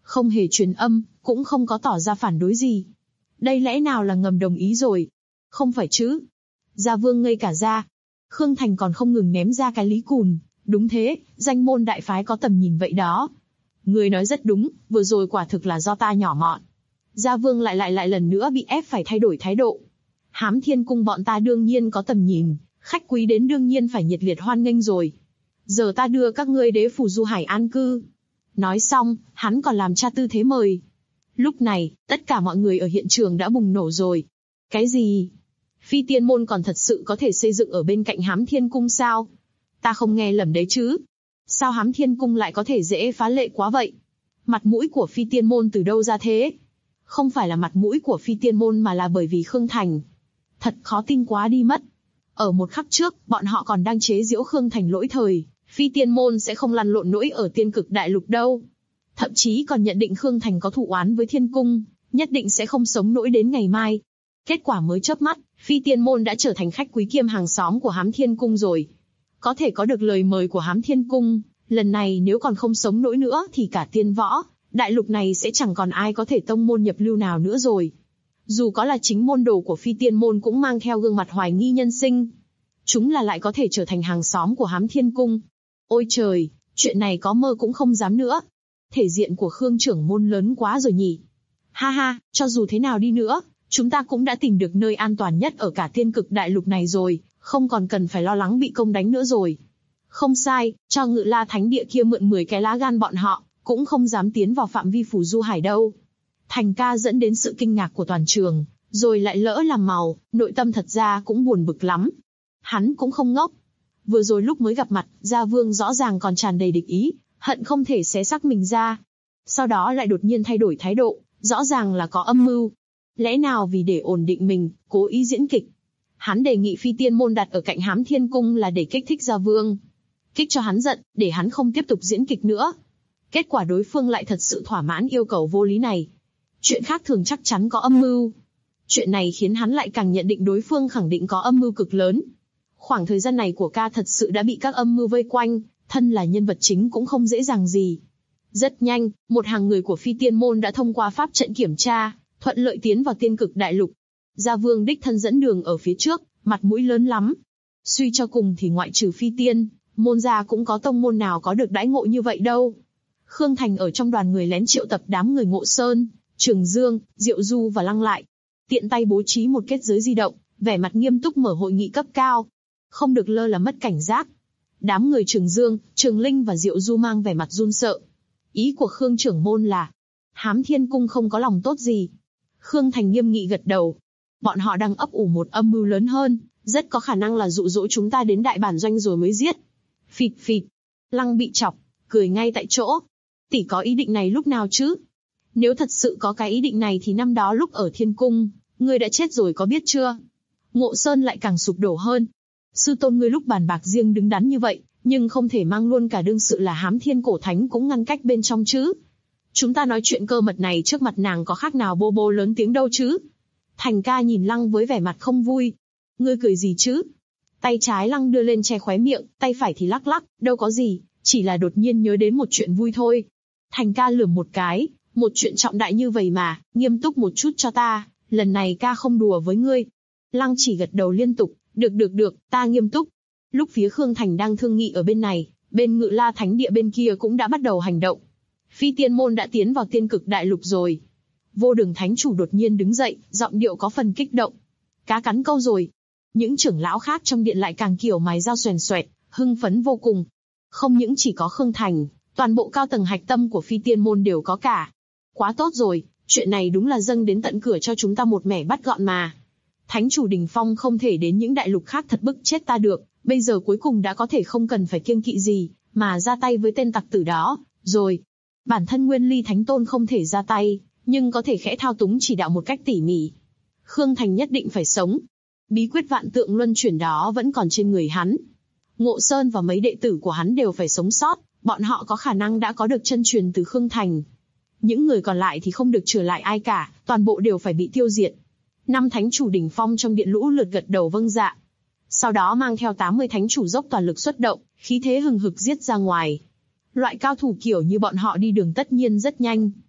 Không hề truyền âm, cũng không có tỏ ra phản đối gì. Đây lẽ nào là ngầm đồng ý rồi? Không phải chứ? Gia Vương ngây cả ra. Khương Thành còn không ngừng ném ra cái lý cùn. Đúng thế, danh môn đại phái có tầm nhìn vậy đó. Người nói rất đúng, vừa rồi quả thực là do ta nhỏ mọn. Gia Vương lại lần nữa bị ép phải thay đổi thái độ. Hám Thiên Cung bọn ta đương nhiên có tầm nhìn, khách quý đến đương nhiên phải nhiệt liệt hoan nghênh rồi. Giờ ta đưa các ngươi đế phủ Du Hải an cư. Nói xong, hắn còn làm cha tư thế mời. Lúc này, tất cả mọi người ở hiện trường đã bùng nổ rồi. Cái gì? Phi Tiên Môn còn thật sự có thể xây dựng ở bên cạnh Hám Thiên Cung sao? Ta không nghe lầm đấy chứ? Sao Hám Thiên Cung lại có thể dễ phá lệ quá vậy? Mặt mũi của Phi Tiên Môn từ đâu ra thế? Không phải là mặt mũi của Phi Tiên Môn mà là bởi vì Khương Thành. Thật khó tin quá đi mất. Ở một khắc trước, bọn họ còn đang chế giễu Khương Thành lỗi thời. Phi Tiên Môn sẽ không lăn lộn nỗi ở Tiên Cực Đại Lục đâu. Thậm chí còn nhận định Khương Thành có thù oán với Thiên Cung, nhất định sẽ không sống nỗi đến ngày mai. Kết quả mới chớp mắt, Phi Tiên Môn đã trở thành khách quý kiêm hàng xóm của Hám Thiên Cung rồi. Có thể có được lời mời của Hám Thiên Cung, lần này nếu còn không sống nỗi nữa thì cả Tiên Võ, đại lục này sẽ chẳng còn ai có thể tông môn nhập lưu nào nữa rồi. Dù có là chính môn đồ của Phi Tiên Môn cũng mang theo gương mặt hoài nghi nhân sinh. Chúng là lại có thể trở thành hàng xóm của Hám Thiên Cung. Ôi trời, chuyện này có mơ cũng không dám nữa. Thể diện của Khương trưởng môn lớn quá rồi nhỉ. Ha ha, cho dù thế nào đi nữa, chúng ta cũng đã tìm được nơi an toàn nhất ở cả Tiên Cực Đại Lục này rồi, không còn cần phải lo lắng bị công đánh nữa rồi. Không sai, cho Ngự La Thánh Địa kia mượn 10 cái lá gan bọn họ, cũng không dám tiến vào phạm vi phủ Du Hải đâu. Thành ca dẫn đến sự kinh ngạc của toàn trường, rồi lại lỡ làm màu, nội tâm thật ra cũng buồn bực lắm. Hắn cũng không ngốc. Vừa rồi lúc mới gặp mặt, Gia Vương rõ ràng còn tràn đầy địch ý, hận không thể xé xác mình ra. Sau đó lại đột nhiên thay đổi thái độ, rõ ràng là có âm mưu. Lẽ nào vì để ổn định mình, cố ý diễn kịch? Hắn đề nghị Phi Tiên Môn đặt ở cạnh Hám Thiên Cung là để kích thích Gia Vương. Kích cho hắn giận, để hắn không tiếp tục diễn kịch nữa. Kết quả đối phương lại thật sự thỏa mãn yêu cầu vô lý này. Chuyện khác thường chắc chắn có âm mưu. Chuyện này khiến hắn lại càng nhận định đối phương khẳng định có âm mưu cực lớn. Khoảng thời gian này của ca thật sự đã bị các âm mưu vây quanh, thân là nhân vật chính cũng không dễ dàng gì. Rất nhanh, một hàng người của Phi Tiên Môn đã thông qua pháp trận kiểm tra, thuận lợi tiến vào Tiên Cực Đại Lục. Gia Vương đích thân dẫn đường ở phía trước, mặt mũi lớn lắm. Suy cho cùng thì ngoại trừ Phi Tiên Môn ra cũng có tông môn nào có được đãi ngộ như vậy đâu. Khương Thành ở trong đoàn người lén triệu tập đám người Ngộ Sơn, Trường Dương, Diệu Du và Lăng Lại. Tiện tay bố trí một kết giới di động, vẻ mặt nghiêm túc mở hội nghị cấp cao. Không được lơ là mất cảnh giác. Đám người Trường Dương, Trường Linh và Diệu Du mang vẻ mặt run sợ. Ý của Khương trưởng môn là, Hám Thiên Cung không có lòng tốt gì. Khương Thành nghiêm nghị gật đầu. Bọn họ đang ấp ủ một âm mưu lớn hơn, rất có khả năng là dụ dỗ chúng ta đến đại bản doanh rồi mới giết. Phịt phịt. Lăng bị chọc, cười ngay tại chỗ. Tỷ có ý định này lúc nào chứ? Nếu thật sự có cái ý định này thì năm đó lúc ở Thiên Cung, ngươi đã chết rồi có biết chưa? Ngộ Sơn lại càng sụp đổ hơn. Sư tôn ngươi lúc bàn bạc riêng đứng đắn như vậy, nhưng không thể mang luôn cả đương sự là Hám Thiên Cổ Thánh cũng ngăn cách bên trong chứ. Chúng ta nói chuyện cơ mật này trước mặt nàng có khác nào bô bô lớn tiếng đâu chứ? Thành ca nhìn Lăng với vẻ mặt không vui. Ngươi cười gì chứ? Tay trái Lăng đưa lên che khóe miệng, tay phải thì lắc lắc, đâu có gì, chỉ là đột nhiên nhớ đến một chuyện vui thôi. Thành ca lườm một cái, một chuyện trọng đại như vậy mà, nghiêm túc một chút cho ta, lần này ca không đùa với ngươi. Lăng chỉ gật đầu liên tục, được, ta nghiêm túc. Lúc phía Khương Thành đang thương nghị ở bên này, bên Ngự La Thánh Địa bên kia cũng đã bắt đầu hành động. Phi Tiên Môn đã tiến vào Tiên Cực Đại Lục rồi. Vô Đường Thánh Chủ đột nhiên đứng dậy, giọng điệu có phần kích động. Cá cắn câu rồi. Những trưởng lão khác trong điện lại càng kiểu mày dao xoèn xoẹt, hưng phấn vô cùng. Không những chỉ có Khương Thành, toàn bộ cao tầng hạch tâm của Phi Tiên Môn đều có cả. Quá tốt rồi, chuyện này đúng là dâng đến tận cửa cho chúng ta một mẻ bắt gọn mà. Thánh chủ Đỉnh Phong không thể đến những đại lục khác thật bức chết ta được, bây giờ cuối cùng đã có thể không cần phải kiêng kỵ gì, mà ra tay với tên tặc tử đó, rồi. Bản thân Nguyên Ly Thánh Tôn không thể ra tay, nhưng có thể khẽ thao túng chỉ đạo một cách tỉ mỉ. Khương Thành nhất định phải sống. Bí quyết vạn tượng luân chuyển đó vẫn còn trên người hắn. Ngộ Sơn và mấy đệ tử của hắn đều phải sống sót, bọn họ có khả năng đã có được chân truyền từ Khương Thành. Những người còn lại thì không được trở lại ai cả, toàn bộ đều phải bị tiêu diệt. 5 thánh chủ đỉnh phong trong điện lũ lượt gật đầu vâng dạ. Sau đó mang theo 80 thánh chủ dốc toàn lực xuất động, khí thế hừng hực giết ra ngoài. Loại cao thủ kiểu như bọn họ đi đường tất nhiên rất nhanh.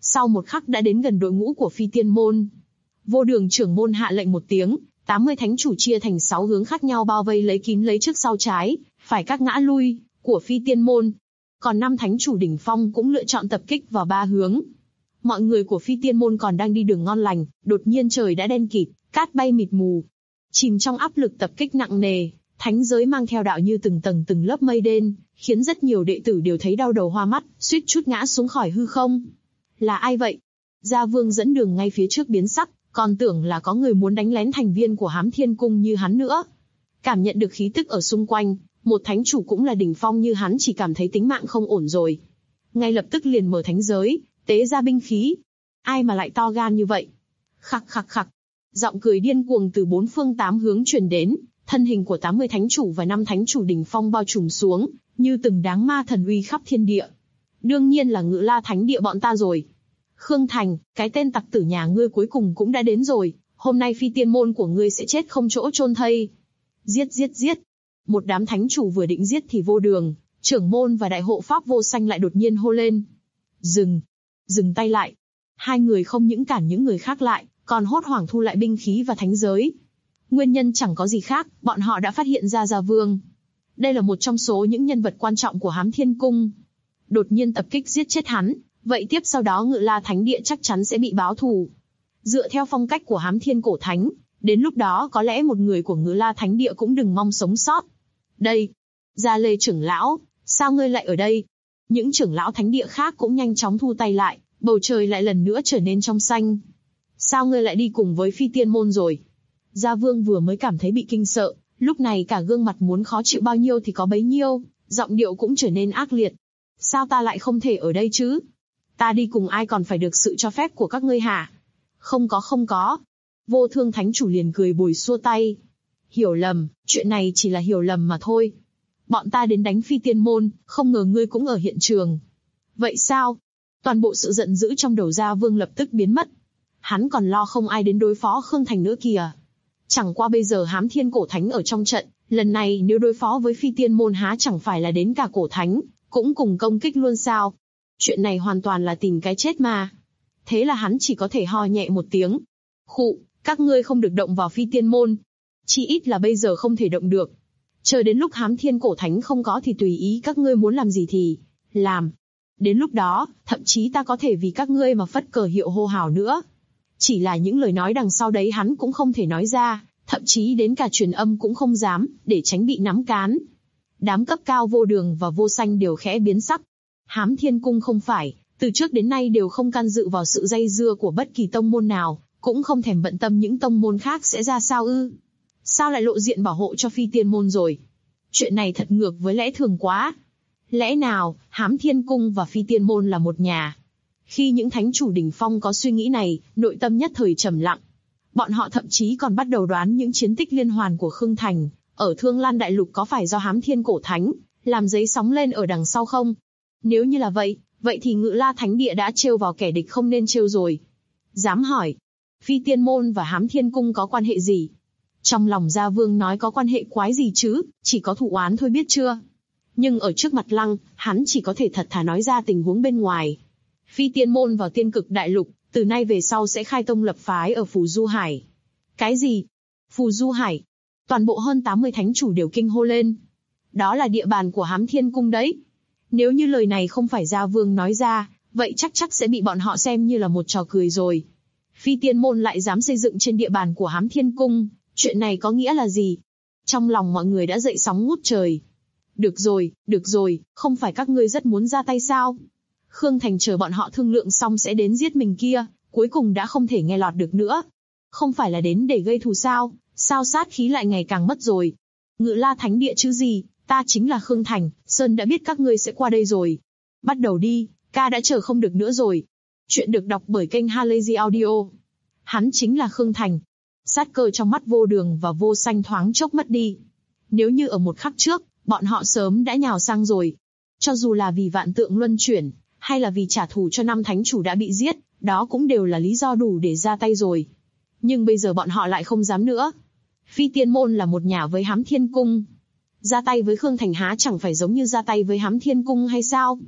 Sau một khắc đã đến gần đội ngũ của Phi Tiên Môn. Vô Đường trưởng môn hạ lệnh một tiếng, 80 thánh chủ chia thành 6 hướng khác nhau bao vây lấy kín lấy trước sau trái, phải các ngã lui của Phi Tiên Môn. Còn 5 thánh chủ đỉnh phong cũng lựa chọn tập kích vào 3 hướng. Mọi người của Phi Tiên Môn còn đang đi đường ngon lành, đột nhiên trời đã đen kịt, cát bay mịt mù. Chìm trong áp lực tập kích nặng nề, thánh giới mang theo đạo như từng tầng từng lớp mây đen, khiến rất nhiều đệ tử đều thấy đau đầu hoa mắt, suýt chút ngã xuống khỏi hư không. Là ai vậy? Gia Vương dẫn đường ngay phía trước biến sắc, còn tưởng là có người muốn đánh lén thành viên của Hám Thiên Cung như hắn nữa. Cảm nhận được khí tức ở xung quanh, một thánh chủ cũng là đỉnh phong như hắn chỉ cảm thấy tính mạng không ổn rồi. Ngay lập tức liền mở thánh giới, tế ra binh khí. Ai mà lại to gan như vậy? Khặc khặc khặc. Giọng cười điên cuồng từ 4 phương 8 hướng truyền đến, thân hình của 80 thánh chủ và 5 thánh chủ đỉnh phong bao trùm xuống, như từng đáng ma thần uy khắp thiên địa. Đương nhiên là Ngự La Thánh Địa bọn ta rồi. Khương Thành, cái tên tặc tử nhà ngươi cuối cùng cũng đã đến rồi, hôm nay Phi Tiên Môn của ngươi sẽ chết không chỗ chôn thây. Giết giết giết. Một đám thánh chủ vừa định giết thì Vô Đường, trưởng môn và đại hộ pháp Vô Sanh lại đột nhiên hô lên. Dừng. Dừng tay lại. Hai người không những cản những người khác lại, còn hốt hoảng thu lại binh khí và thánh giới. Nguyên nhân chẳng có gì khác, bọn họ đã phát hiện ra Gia Vương. Đây là một trong số những nhân vật quan trọng của Hám Thiên Cung. Đột nhiên tập kích giết chết hắn, vậy tiếp sau đó Ngự La Thánh Địa chắc chắn sẽ bị báo thù. Dựa theo phong cách của Hám Thiên Cổ Thánh, đến lúc đó có lẽ một người của Ngự La Thánh Địa cũng đừng mong sống sót. Đây, Gia Lê trưởng lão, sao ngươi lại ở đây? Những trưởng lão thánh địa khác cũng nhanh chóng thu tay lại, bầu trời lại lần nữa trở nên trong xanh. Sao ngươi lại đi cùng với Phi Tiên Môn rồi? Gia Vương vừa mới cảm thấy bị kinh sợ, lúc này cả gương mặt muốn khó chịu bao nhiêu thì có bấy nhiêu, giọng điệu cũng trở nên ác liệt. Sao ta lại không thể ở đây chứ? Ta đi cùng ai còn phải được sự cho phép của các ngươi hả? Không có. Vô Thương Thánh Chủ liền cười bồi xua tay. Hiểu lầm, chuyện này chỉ là hiểu lầm mà thôi. Bọn ta đến đánh Phi Tiên Môn, không ngờ ngươi cũng ở hiện trường. Vậy sao? Toàn bộ sự giận dữ trong đầu Gia Vương lập tức biến mất. Hắn còn lo không ai đến đối phó Khương Thành nữa kìa. Chẳng qua bây giờ Hám Thiên Cổ Thánh ở trong trận, lần này nếu đối phó với Phi Tiên Môn há chẳng phải là đến cả Cổ Thánh, cũng cùng công kích luôn sao? Chuyện này hoàn toàn là tìm cái chết mà. Thế là hắn chỉ có thể ho nhẹ một tiếng. Khụ, các ngươi không được động vào Phi Tiên Môn. Chỉ ít là bây giờ không thể động được. Chờ đến lúc Hám Thiên Cổ Thánh không có thì tùy ý các ngươi muốn làm gì thì làm. Đến lúc đó, thậm chí ta có thể vì các ngươi mà phất cờ hiệu hô hào nữa. Chỉ là những lời nói đằng sau đấy hắn cũng không thể nói ra, thậm chí đến cả truyền âm cũng không dám, để tránh bị nắm cán. Đám cấp cao Vô Đường và Vô Sanh đều khẽ biến sắc. Hám Thiên Cung không phải, từ trước đến nay đều không can dự vào sự dây dưa của bất kỳ tông môn nào, cũng không thèm bận tâm những tông môn khác sẽ ra sao ư. Sao lại lộ diện bảo hộ cho Phi Tiên Môn rồi? Chuyện này thật ngược với lẽ thường quá. Lẽ nào, Hám Thiên Cung và Phi Tiên Môn là một nhà? Khi những thánh chủ đỉnh phong có suy nghĩ này, nội tâm nhất thời trầm lặng. Bọn họ thậm chí còn bắt đầu đoán những chiến tích liên hoàn của Khương Thành, ở Thương Lan Đại Lục có phải do Hám Thiên Cổ Thánh, làm giấy sóng lên ở đằng sau không? Nếu như là vậy, vậy thì Ngự La Thánh Địa đã trêu vào kẻ địch không nên trêu rồi. Dám hỏi, Phi Tiên Môn và Hám Thiên Cung có quan hệ gì? Trong lòng Gia Vương nói có quan hệ quái gì chứ, chỉ có thù oán thôi biết chưa? Nhưng ở trước mặt Lăng, hắn chỉ có thể thật thà nói ra tình huống bên ngoài. Phi Tiên Môn vào Tiên Cực Đại Lục, từ nay về sau sẽ khai tông lập phái ở Phù Du Hải. Cái gì? Phù Du Hải? Toàn bộ hơn 80 thánh chủ đều kinh hô lên. Đó là địa bàn của Hám Thiên Cung đấy. Nếu như lời này không phải Gia Vương nói ra, vậy chắc sẽ bị bọn họ xem như là một trò cười rồi. Phi Tiên Môn lại dám xây dựng trên địa bàn của Hám Thiên Cung, chuyện này có nghĩa là gì? Trong lòng mọi người đã dậy sóng ngút trời. Được rồi, không phải các ngươi rất muốn ra tay sao? Khương Thành chờ bọn họ thương lượng xong sẽ đến giết mình kia, cuối cùng đã không thể nghe lọt được nữa. Không phải là đến để gây thù sao? Sao sát khí lại ngày càng mất rồi? Ngự La Thánh Địa chứ gì, ta chính là Khương Thành, Sơn đã biết các ngươi sẽ qua đây rồi. Bắt đầu đi, ca đã chờ không được nữa rồi. Chuyện được đọc bởi kênh Halazy Audio. Hắn chính là Khương Thành. Sát cơ trong mắt Vô Đường và Vô Sanh thoáng chốc mất đi. Nếu như ở một khắc trước, bọn họ sớm đã nhào sang rồi. Cho dù là vì vạn tượng luân chuyển, hay là vì trả thù cho 5 thánh chủ đã bị giết, đó cũng đều là lý do đủ để ra tay rồi. Nhưng bây giờ bọn họ lại không dám nữa. Phi Tiên Môn là một nhà với Hám Thiên Cung. Ra tay với Khương Thành há chẳng phải giống như ra tay với Hám Thiên Cung hay sao?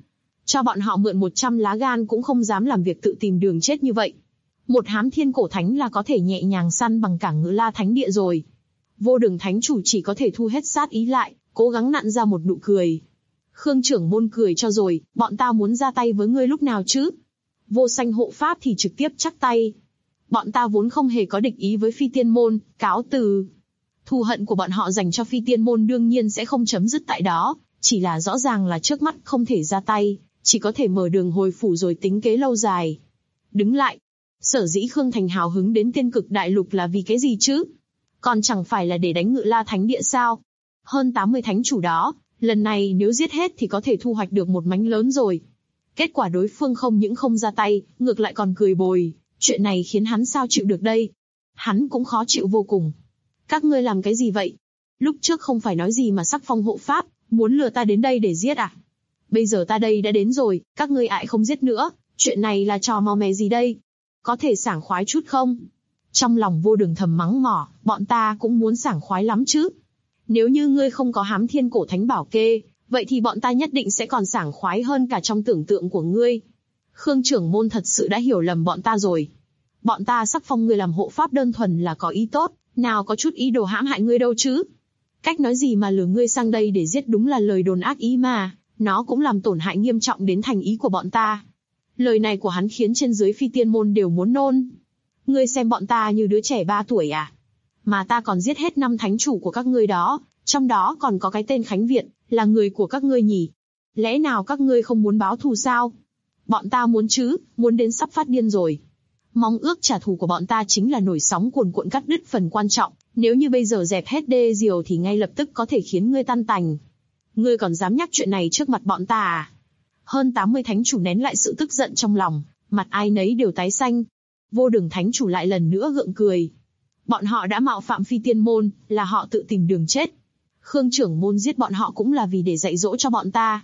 Cho bọn họ mượn 100 lá gan cũng không dám làm việc tự tìm đường chết như vậy. Một hám thiên cổ thánh là có thể nhẹ nhàng săn bằng cả Ngự La Thánh Địa rồi. Vô Đường thánh chủ chỉ có thể thu hết sát ý lại, cố gắng nặn ra một nụ cười. Khương trưởng môn cười cho rồi, bọn ta muốn ra tay với ngươi lúc nào chứ? Vô Sanh hộ pháp thì trực tiếp chắp tay. Bọn ta vốn không hề có địch ý với Phi Tiên môn, cáo từ. Thù hận của bọn họ dành cho Phi Tiên môn đương nhiên sẽ không chấm dứt tại đó, chỉ là rõ ràng là trước mắt không thể ra tay, chỉ có thể mở đường hồi phủ rồi tính kế lâu dài. Đứng lại. Sở dĩ Khương Thành hào hứng đến Tiên Cực Đại Lục là vì cái gì chứ? Còn chẳng phải là để đánh Ngự La Thánh Địa sao? Hơn 80 thánh chủ đó, lần này nếu giết hết thì có thể thu hoạch được một mánh lớn rồi. Kết quả đối phương không những không ra tay, ngược lại còn cười bồi, chuyện này khiến hắn sao chịu được đây? Hắn cũng khó chịu vô cùng. Các ngươi làm cái gì vậy? Lúc trước không phải nói gì mà sắc phong hộ pháp, muốn lừa ta đến đây để giết à? Bây giờ ta đây đã đến rồi, các ngươi ai không giết nữa, chuyện này là trò màu mè gì đây? Có thể sảng khoái chút không? Trong lòng Vô Đường thầm mắng mỏ, bọn ta cũng muốn sảng khoái lắm chứ. Nếu như ngươi không có hám thiên cổ thánh bảo kê, vậy thì bọn ta nhất định sẽ còn sảng khoái hơn cả trong tưởng tượng của ngươi. Khương trưởng môn thật sự đã hiểu lầm bọn ta rồi. Bọn ta sắc phong ngươi làm hộ pháp đơn thuần là có ý tốt, nào có chút ý đồ hãm hại ngươi đâu chứ. Cách nói gì mà lừa ngươi sang đây để giết đúng là lời đồn ác ý mà, nó cũng làm tổn hại nghiêm trọng đến thành ý của bọn ta. Lời này của hắn khiến trên dưới Phi Tiên môn đều muốn nôn. Ngươi xem bọn ta như đứa trẻ 3 tuổi à? Mà ta còn giết hết 5 thánh chủ của các ngươi đó, trong đó còn có cái tên Khánh Viện, là người của các ngươi nhỉ? Lẽ nào các ngươi không muốn báo thù sao? Bọn ta muốn chứ, muốn đến sắp phát điên rồi. Mong ước trả thù của bọn ta chính là nổi sóng cuồn cuộn cắt đứt phần quan trọng, nếu như bây giờ dẹp hết đê diều thì ngay lập tức có thể khiến ngươi tan tành. Ngươi còn dám nhắc chuyện này trước mặt bọn ta à? Hơn 80 thánh chủ nén lại sự tức giận trong lòng, mặt ai nấy đều tái xanh. Vô Đường thánh chủ lại lần nữa gượng cười. Bọn họ đã mạo phạm Phi Tiên môn, là họ tự tìm đường chết. Khương trưởng môn giết bọn họ cũng là vì để dạy dỗ cho bọn ta.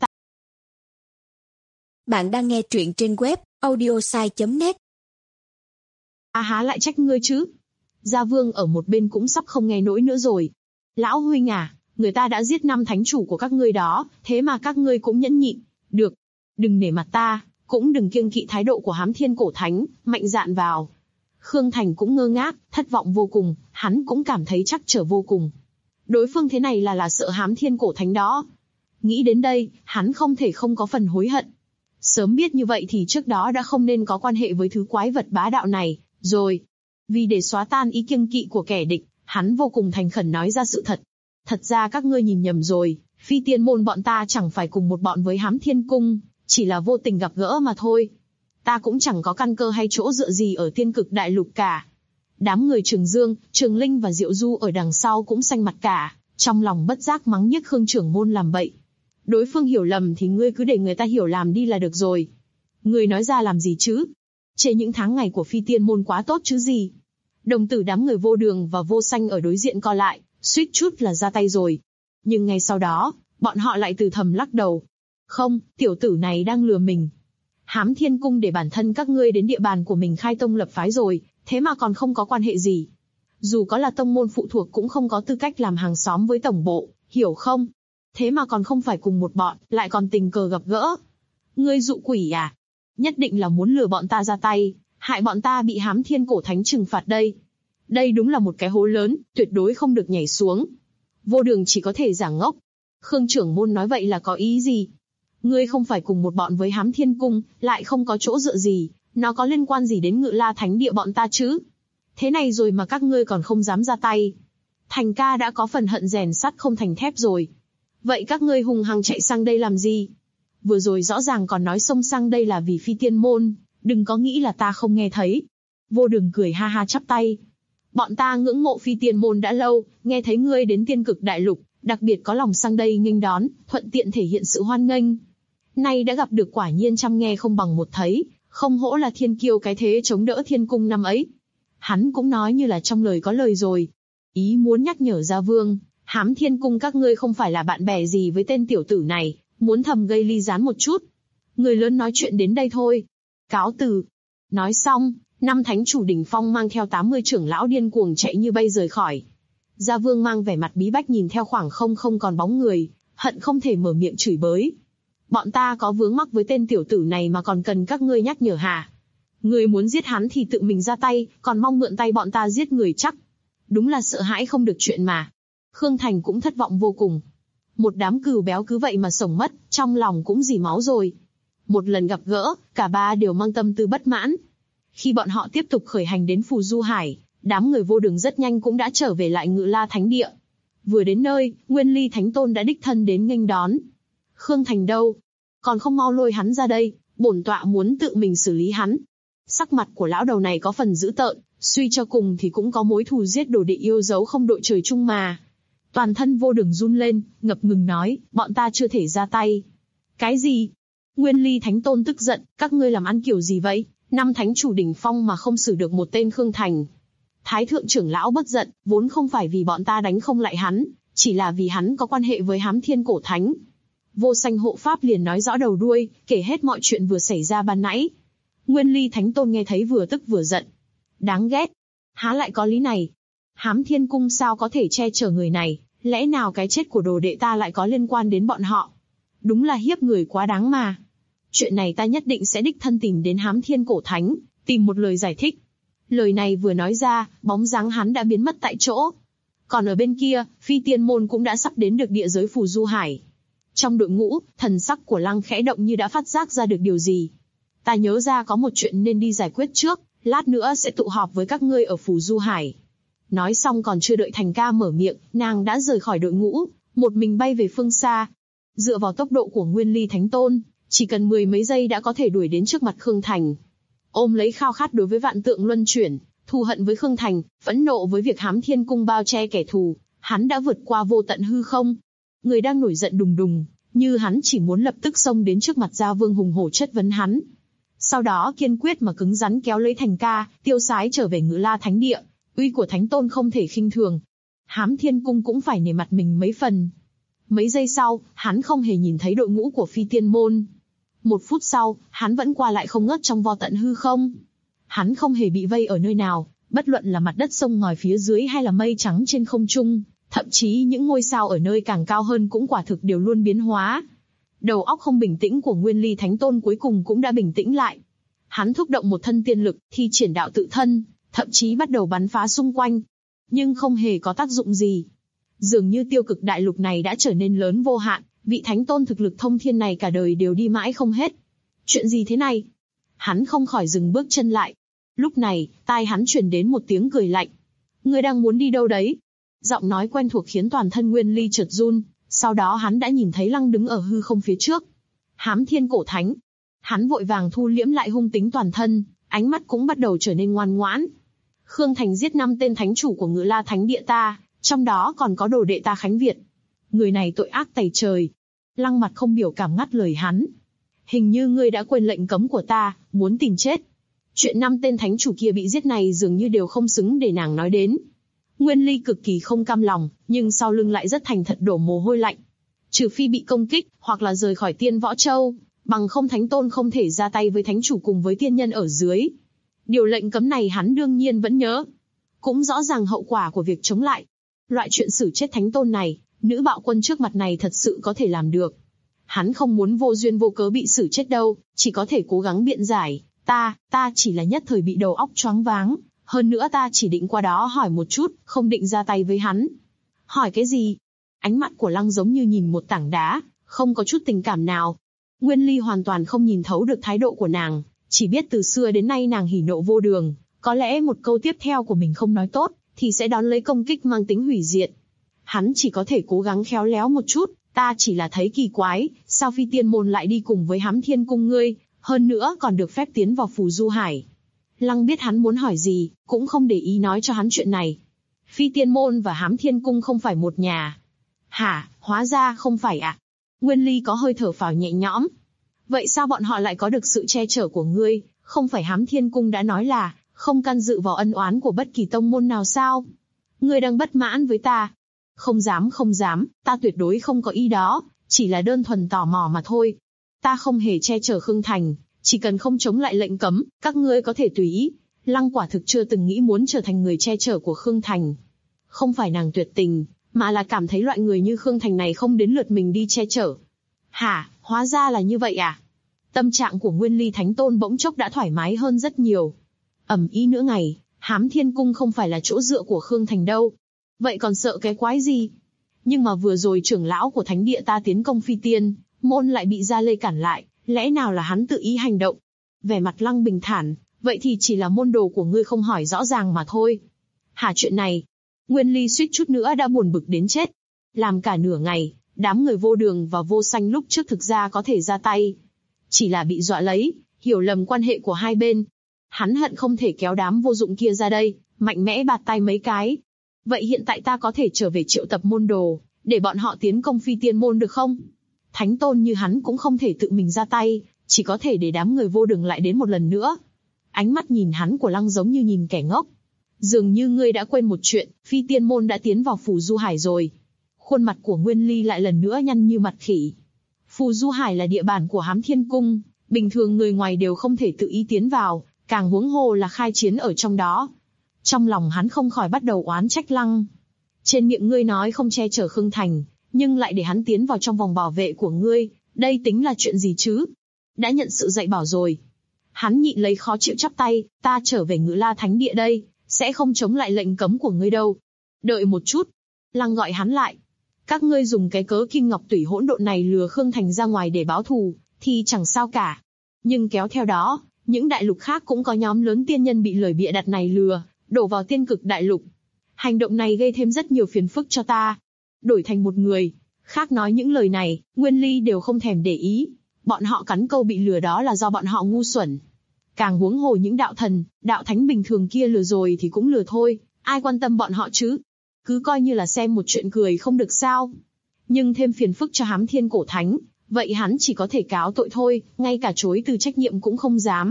Bạn đang nghe truyện trên web audiosai.net. Há lại trách ngươi chứ? Gia Vương ở một bên cũng sắp không nghe nổi nữa rồi. Lão huynh à, người ta đã giết 5 thánh chủ của các ngươi đó, thế mà các ngươi cũng nhẫn nhịn. Được, đừng nể mặt ta, cũng đừng kiêng kỵ thái độ của hám thiên cổ thánh, mạnh dạn vào. Khương Thành cũng ngơ ngác, thất vọng vô cùng, hắn cũng cảm thấy trắc trở vô cùng. Đối phương thế này là sợ hám thiên cổ thánh đó. Nghĩ đến đây, hắn không thể không có phần hối hận. Sớm biết như vậy thì trước đó đã không nên có quan hệ với thứ quái vật bá đạo này, rồi. Vì để xóa tan ý kiêng kỵ của kẻ địch, hắn vô cùng thành khẩn nói ra sự thật. Thật ra các ngươi nhìn nhầm rồi, Phi Tiên môn bọn ta chẳng phải cùng một bọn với hám thiên cung, chỉ là vô tình gặp gỡ mà thôi. Ta cũng chẳng có căn cơ hay chỗ dựa gì ở Tiên Cực Đại Lục cả. Đám người Trường Dương, Trường Linh và Diệu Du ở đằng sau cũng xanh mặt cả, trong lòng bất giác mắng nhiếc Khương trưởng môn làm bậy. Đối phương hiểu lầm thì ngươi cứ để người ta hiểu làm đi là được rồi. Ngươi nói ra làm gì chứ? Chê những tháng ngày của Phi Tiên môn quá tốt chứ gì? Đồng tử đám người Vô Đường và Vô Sanh ở đối diện co lại, suýt chút là ra tay rồi. Nhưng ngay sau đó, bọn họ lại từ thầm lắc đầu. Không, tiểu tử này đang lừa mình. Hám Thiên cung để bản thân các ngươi đến địa bàn của mình khai tông lập phái rồi, thế mà còn không có quan hệ gì. Dù có là tông môn phụ thuộc cũng không có tư cách làm hàng xóm với tổng bộ, hiểu không? Thế mà còn không phải cùng một bọn, lại còn tình cờ gặp gỡ. Ngươi dụ quỷ à? Nhất định là muốn lừa bọn ta ra tay, hại bọn ta bị hám thiên cổ thánh trừng phạt đây. Đây đúng là một cái hố lớn, tuyệt đối không được nhảy xuống. Vô Đường chỉ có thể giả ngốc. Khương trưởng môn nói vậy là có ý gì? Ngươi không phải cùng một bọn với hám thiên cung, lại không có chỗ dựa gì, nó có liên quan gì đến Ngự La Thánh Địa bọn ta chứ? Thế này rồi mà các ngươi còn không dám ra tay. Thành ca đã có phần hận rèn sắt không thành thép rồi. Vậy các ngươi hùng hăng chạy sang đây làm gì? Vừa rồi rõ ràng còn nói xông sang đây là vì Phi Tiên môn, đừng có nghĩ là ta không nghe thấy. Vô Đường cười ha ha chắp tay. Bọn ta ngưỡng mộ Phi Tiên môn đã lâu, nghe thấy ngươi đến Tiên Cực Đại Lục, đặc biệt có lòng sang đây nghênh đón, thuận tiện thể hiện sự hoan nghênh. Nay đã gặp được quả nhiên trăm nghe không bằng một thấy, không hổ là thiên kiêu cái thế chống đỡ thiên cung năm ấy. Hắn cũng nói như là trong lời có lời rồi. Ý muốn nhắc nhở Gia Vương, hám thiên cung các ngươi không phải là bạn bè gì với tên tiểu tử này, muốn thầm gây ly gián một chút. Người lớn nói chuyện đến đây thôi. Cáo từ. Nói xong, 5 thánh chủ đỉnh phong mang theo 80 trưởng lão điên cuồng chạy như bay rời khỏi. Gia Vương mang vẻ mặt bí bách nhìn theo khoảng không còn bóng người, hận không thể mở miệng chửi bới. Bọn ta có vướng mắc với tên tiểu tử này mà còn cần các ngươi nhắc nhở hả? Ngươi muốn giết hắn thì tự mình ra tay, còn mong mượn tay bọn ta giết người chắc. Đúng là sợ hãi không được chuyện mà. Khương Thành cũng thất vọng vô cùng. Một đám cừu béo cứ vậy mà sống mất, trong lòng cũng dì máu rồi. Một lần gặp gỡ, cả ba đều mang tâm tư bất mãn. Khi bọn họ tiếp tục khởi hành đến Phù Du Hải, đám người vô đường rất nhanh cũng đã trở về lại Ngự La Thánh Địa. Vừa đến nơi, Nguyên Ly Thánh Tôn đã đích thân đến nghênh đón. Khương Thành đâu? Còn không mau lôi hắn ra đây, bổn tọa muốn tự mình xử lý hắn. Sắc mặt của lão đầu này có phần dữ tợn, suy cho cùng thì cũng có mối thù giết đồ đệ yêu dấu không đội trời chung mà. Toàn thân vô đường run lên, ngập ngừng nói, bọn ta chưa thể ra tay. Cái gì? Nguyên Ly Thánh Tôn tức giận, các ngươi làm ăn kiểu gì vậy? 5 thánh chủ đỉnh phong mà không xử được một tên Khương Thành. Thái thượng trưởng lão bất giận, vốn không phải vì bọn ta đánh không lại hắn, chỉ là vì hắn có quan hệ với Hám Thiên Cổ Thánh. Vô Sanh hộ pháp liền nói rõ đầu đuôi, kể hết mọi chuyện vừa xảy ra ban nãy. Nguyên Ly Thánh Tôn nghe thấy vừa tức vừa giận. Đáng ghét. Há lại có lý này? Hám Thiên Cung sao có thể che chở người này? Lẽ nào cái chết của đồ đệ ta lại có liên quan đến bọn họ? Đúng là hiếp người quá đáng mà. Chuyện này ta nhất định sẽ đích thân tìm đến Hám Thiên Cổ Thánh, tìm một lời giải thích. Lời này vừa nói ra, bóng dáng hắn đã biến mất tại chỗ. Còn ở bên kia, Phi Tiên Môn cũng đã sắp đến được địa giới Phù Du Hải. Trong đội ngũ, thần sắc của Lăng khẽ động như đã phát giác ra được điều gì. Ta nhớ ra có một chuyện nên đi giải quyết trước, lát nữa sẽ tụ họp với các ngươi ở Phù Du Hải. Nói xong còn chưa đợi Thành Ca mở miệng, nàng đã rời khỏi đội ngũ, một mình bay về phương xa. Dựa vào tốc độ của Nguyên Ly Thánh Tôn, chỉ cần 10 mấy giây đã có thể đuổi đến trước mặt Khương Thành. Ôm lấy khao khát đối với vạn tượng luân chuyển, thù hận với Khương Thành, phẫn nộ với việc Hám Thiên Cung bao che kẻ thù, hắn đã vượt qua vô tận hư không. Người đang nổi giận đùng đùng, như hắn chỉ muốn lập tức xông đến trước mặt Gia Vương hùng hổ chất vấn hắn. Sau đó kiên quyết mà cứng rắn kéo lấy Thành Ca, tiêu sái trở về Ngự La Thánh Địa. Uy của Thánh Tôn không thể khinh thường. Hám Thiên Cung cũng phải nể mặt mình mấy phần. Mấy giây sau, hắn không hề nhìn thấy đội ngũ của Phi Tiên Môn. 1 phút sau, hắn vẫn qua lại không ngớt trong vô tận hư không. Hắn không hề bị vây ở nơi nào, bất luận là mặt đất sông ngòi phía dưới hay là mây trắng trên không trung, thậm chí những ngôi sao ở nơi càng cao hơn cũng quả thực đều luôn biến hóa. Đầu óc không bình tĩnh của Nguyên Ly Thánh Tôn cuối cùng cũng đã bình tĩnh lại. Hắn thúc động một thân tiên lực, thi triển đạo tự thân, thậm chí bắt đầu bắn phá xung quanh. Nhưng không hề có tác dụng gì. Dường như tiêu cực đại lục này đã trở nên lớn vô hạn, vị Thánh Tôn thực lực thông thiên này cả đời đều đi mãi không hết. Chuyện gì thế này? Hắn không khỏi dừng bước chân lại. Lúc này, tai hắn truyền đến một tiếng cười lạnh. Ngươi đang muốn đi đâu đấy? Giọng nói quen thuộc khiến toàn thân Nguyên Ly chợt run, sau đó hắn đã nhìn thấy Lăng đứng ở hư không phía trước. Hám Thiên Cổ Thánh. Hắn vội vàng thu liễm lại hung tính toàn thân, ánh mắt cũng bắt đầu trở nên ngoan ngoãn. Khương Thành giết 5 tên thánh chủ của Ngự La Thánh Địa ta, trong đó còn có đồ đệ ta Khánh Việt. Người này tội ác tày trời. Lăng mặt không biểu cảm ngắt lời hắn. Hình như ngươi đã quên lệnh cấm của ta, muốn tìm chết. Chuyện 5 tên thánh chủ kia bị giết này dường như đều không xứng để nàng nói đến. Nguyên Ly cực kỳ không cam lòng, nhưng sau lưng lại rất thành thật đổ mồ hôi lạnh. Trừ phi bị công kích, hoặc là rời khỏi Tiên Võ Châu, bằng không Thánh Tôn không thể ra tay với thánh chủ cùng với tiên nhân ở dưới. Điều lệnh cấm này hắn đương nhiên vẫn nhớ. Cũng rõ ràng hậu quả của việc chống lại. Loại chuyện xử chết Thánh Tôn này, nữ bạo quân trước mặt này thật sự có thể làm được. Hắn không muốn vô duyên vô cớ bị xử chết đâu, chỉ có thể cố gắng biện giải. Ta chỉ là nhất thời bị đầu óc choáng váng. Hơn nữa ta chỉ định qua đó hỏi một chút, không định ra tay với hắn. Hỏi cái gì? Ánh mắt của Lăng giống như nhìn một tảng đá, không có chút tình cảm nào. Nguyên Ly hoàn toàn không nhìn thấu được thái độ của nàng, chỉ biết từ xưa đến nay nàng hỉ nộ vô đường, có lẽ một câu tiếp theo của mình không nói tốt, thì sẽ đón lấy công kích mang tính hủy diệt. Hắn chỉ có thể cố gắng khéo léo một chút, ta chỉ là thấy kỳ quái, sao Phi Tiên Môn lại đi cùng với Hám Thiên Cung ngươi, hơn nữa còn được phép tiến vào Phù Du Hải. Lăng biết hắn muốn hỏi gì, cũng không để ý nói cho hắn chuyện này. Phi Tiên Môn và Hám Thiên Cung không phải một nhà. Hả, hóa ra không phải ạ. Nguyên Ly có hơi thở phào nhẹ nhõm. Vậy sao bọn họ lại có được sự che chở của ngươi, không phải Hám Thiên Cung đã nói là, không can dự vào ân oán của bất kỳ tông môn nào sao? Ngươi đang bất mãn với ta. Không dám, ta tuyệt đối không có ý đó, chỉ là đơn thuần tò mò mà thôi. Ta không hề che chở Khương Thành. Chỉ cần không chống lại lệnh cấm, các ngươi có thể tùy ý. Lăng quả thực chưa từng nghĩ muốn trở thành người che chở của Khương Thành. Không phải nàng tuyệt tình, mà là cảm thấy loại người như Khương Thành này không đến lượt mình đi che chở. Hả, Hóa ra là như vậy à? Tâm trạng của Nguyên Ly Thánh Tôn bỗng chốc đã thoải mái hơn rất nhiều. Ầm ĩ nửa ngày, Hám Thiên Cung không phải là chỗ dựa của Khương Thành đâu. Vậy còn sợ cái quái gì? Nhưng mà vừa rồi trưởng lão của thánh địa ta tiến công Phi Tiên môn lại bị Gia Lê cản lại, lẽ nào là hắn tự ý hành động? Vẻ mặt Lăng bình thản, vậy thì chỉ là môn đồ của ngươi không hỏi rõ ràng mà thôi. Hả, chuyện này? Nguyên Ly suýt chút nữa đã buồn bực đến chết. Làm cả nửa ngày, đám người Vô Đường và Vô Xanh lúc trước thực ra có thể ra tay. Chỉ là bị dọa lấy, hiểu lầm quan hệ của hai bên. Hắn hận không thể kéo đám vô dụng kia ra đây, mạnh mẽ bạt tay mấy cái. Vậy hiện tại ta có thể trở về triệu tập môn đồ, để bọn họ tiến công Phi Tiên môn được không? Thánh Tôn như hắn cũng không thể tự mình ra tay, chỉ có thể để đám người Vô Đường lại đến một lần nữa. Ánh mắt nhìn hắn của Lăng giống như nhìn kẻ ngốc. Dường như ngươi đã quên một chuyện, Phi Tiên môn đã tiến vào Phù Du Hải rồi. Khuôn mặt của Nguyên Ly lại lần nữa nhăn như mặt khỉ. Phù Du Hải là địa bàn của Hám Thiên Cung, bình thường người ngoài đều không thể tự ý tiến vào, càng huống hồ là khai chiến ở trong đó. Trong lòng hắn không khỏi bắt đầu oán trách Lăng. Trên miệng ngươi nói không che chở Khương Thành, nhưng lại để hắn tiến vào trong vòng bảo vệ của ngươi, đây tính là chuyện gì chứ? Đã nhận sự dạy bảo rồi. Hắn nhịn lấy khó chịu chắp tay, ta trở về Ngự La Thánh Địa đây, sẽ không chống lại lệnh cấm của ngươi đâu. Đợi một chút. Lăng gọi hắn lại. Các ngươi dùng cái cớ Kim Ngọc Tủy hỗn độn này lừa Khương Thành ra ngoài để báo thù, thì chẳng sao cả. Nhưng kéo theo đó, những đại lục khác cũng có nhóm lớn tiên nhân bị lời bịa đặt này lừa, đổ vào Tiên Cực đại lục. Hành động này gây thêm rất nhiều phiền phức cho ta. Đổi thành một người khác nói những lời này, Nguyên Ly đều không thèm để ý. Bọn họ cắn câu bị lừa đó là do bọn họ ngu xuẩn. Càng huống hồ những đạo thần, đạo thánh bình thường kia lừa rồi thì cũng lừa thôi, ai quan tâm bọn họ chứ? Cứ coi như là xem một chuyện cười không được sao? Nhưng thêm phiền phức cho Hám Thiên Cổ Thánh, vậy hắn chỉ có thể cáo tội thôi, ngay cả chối từ trách nhiệm cũng không dám.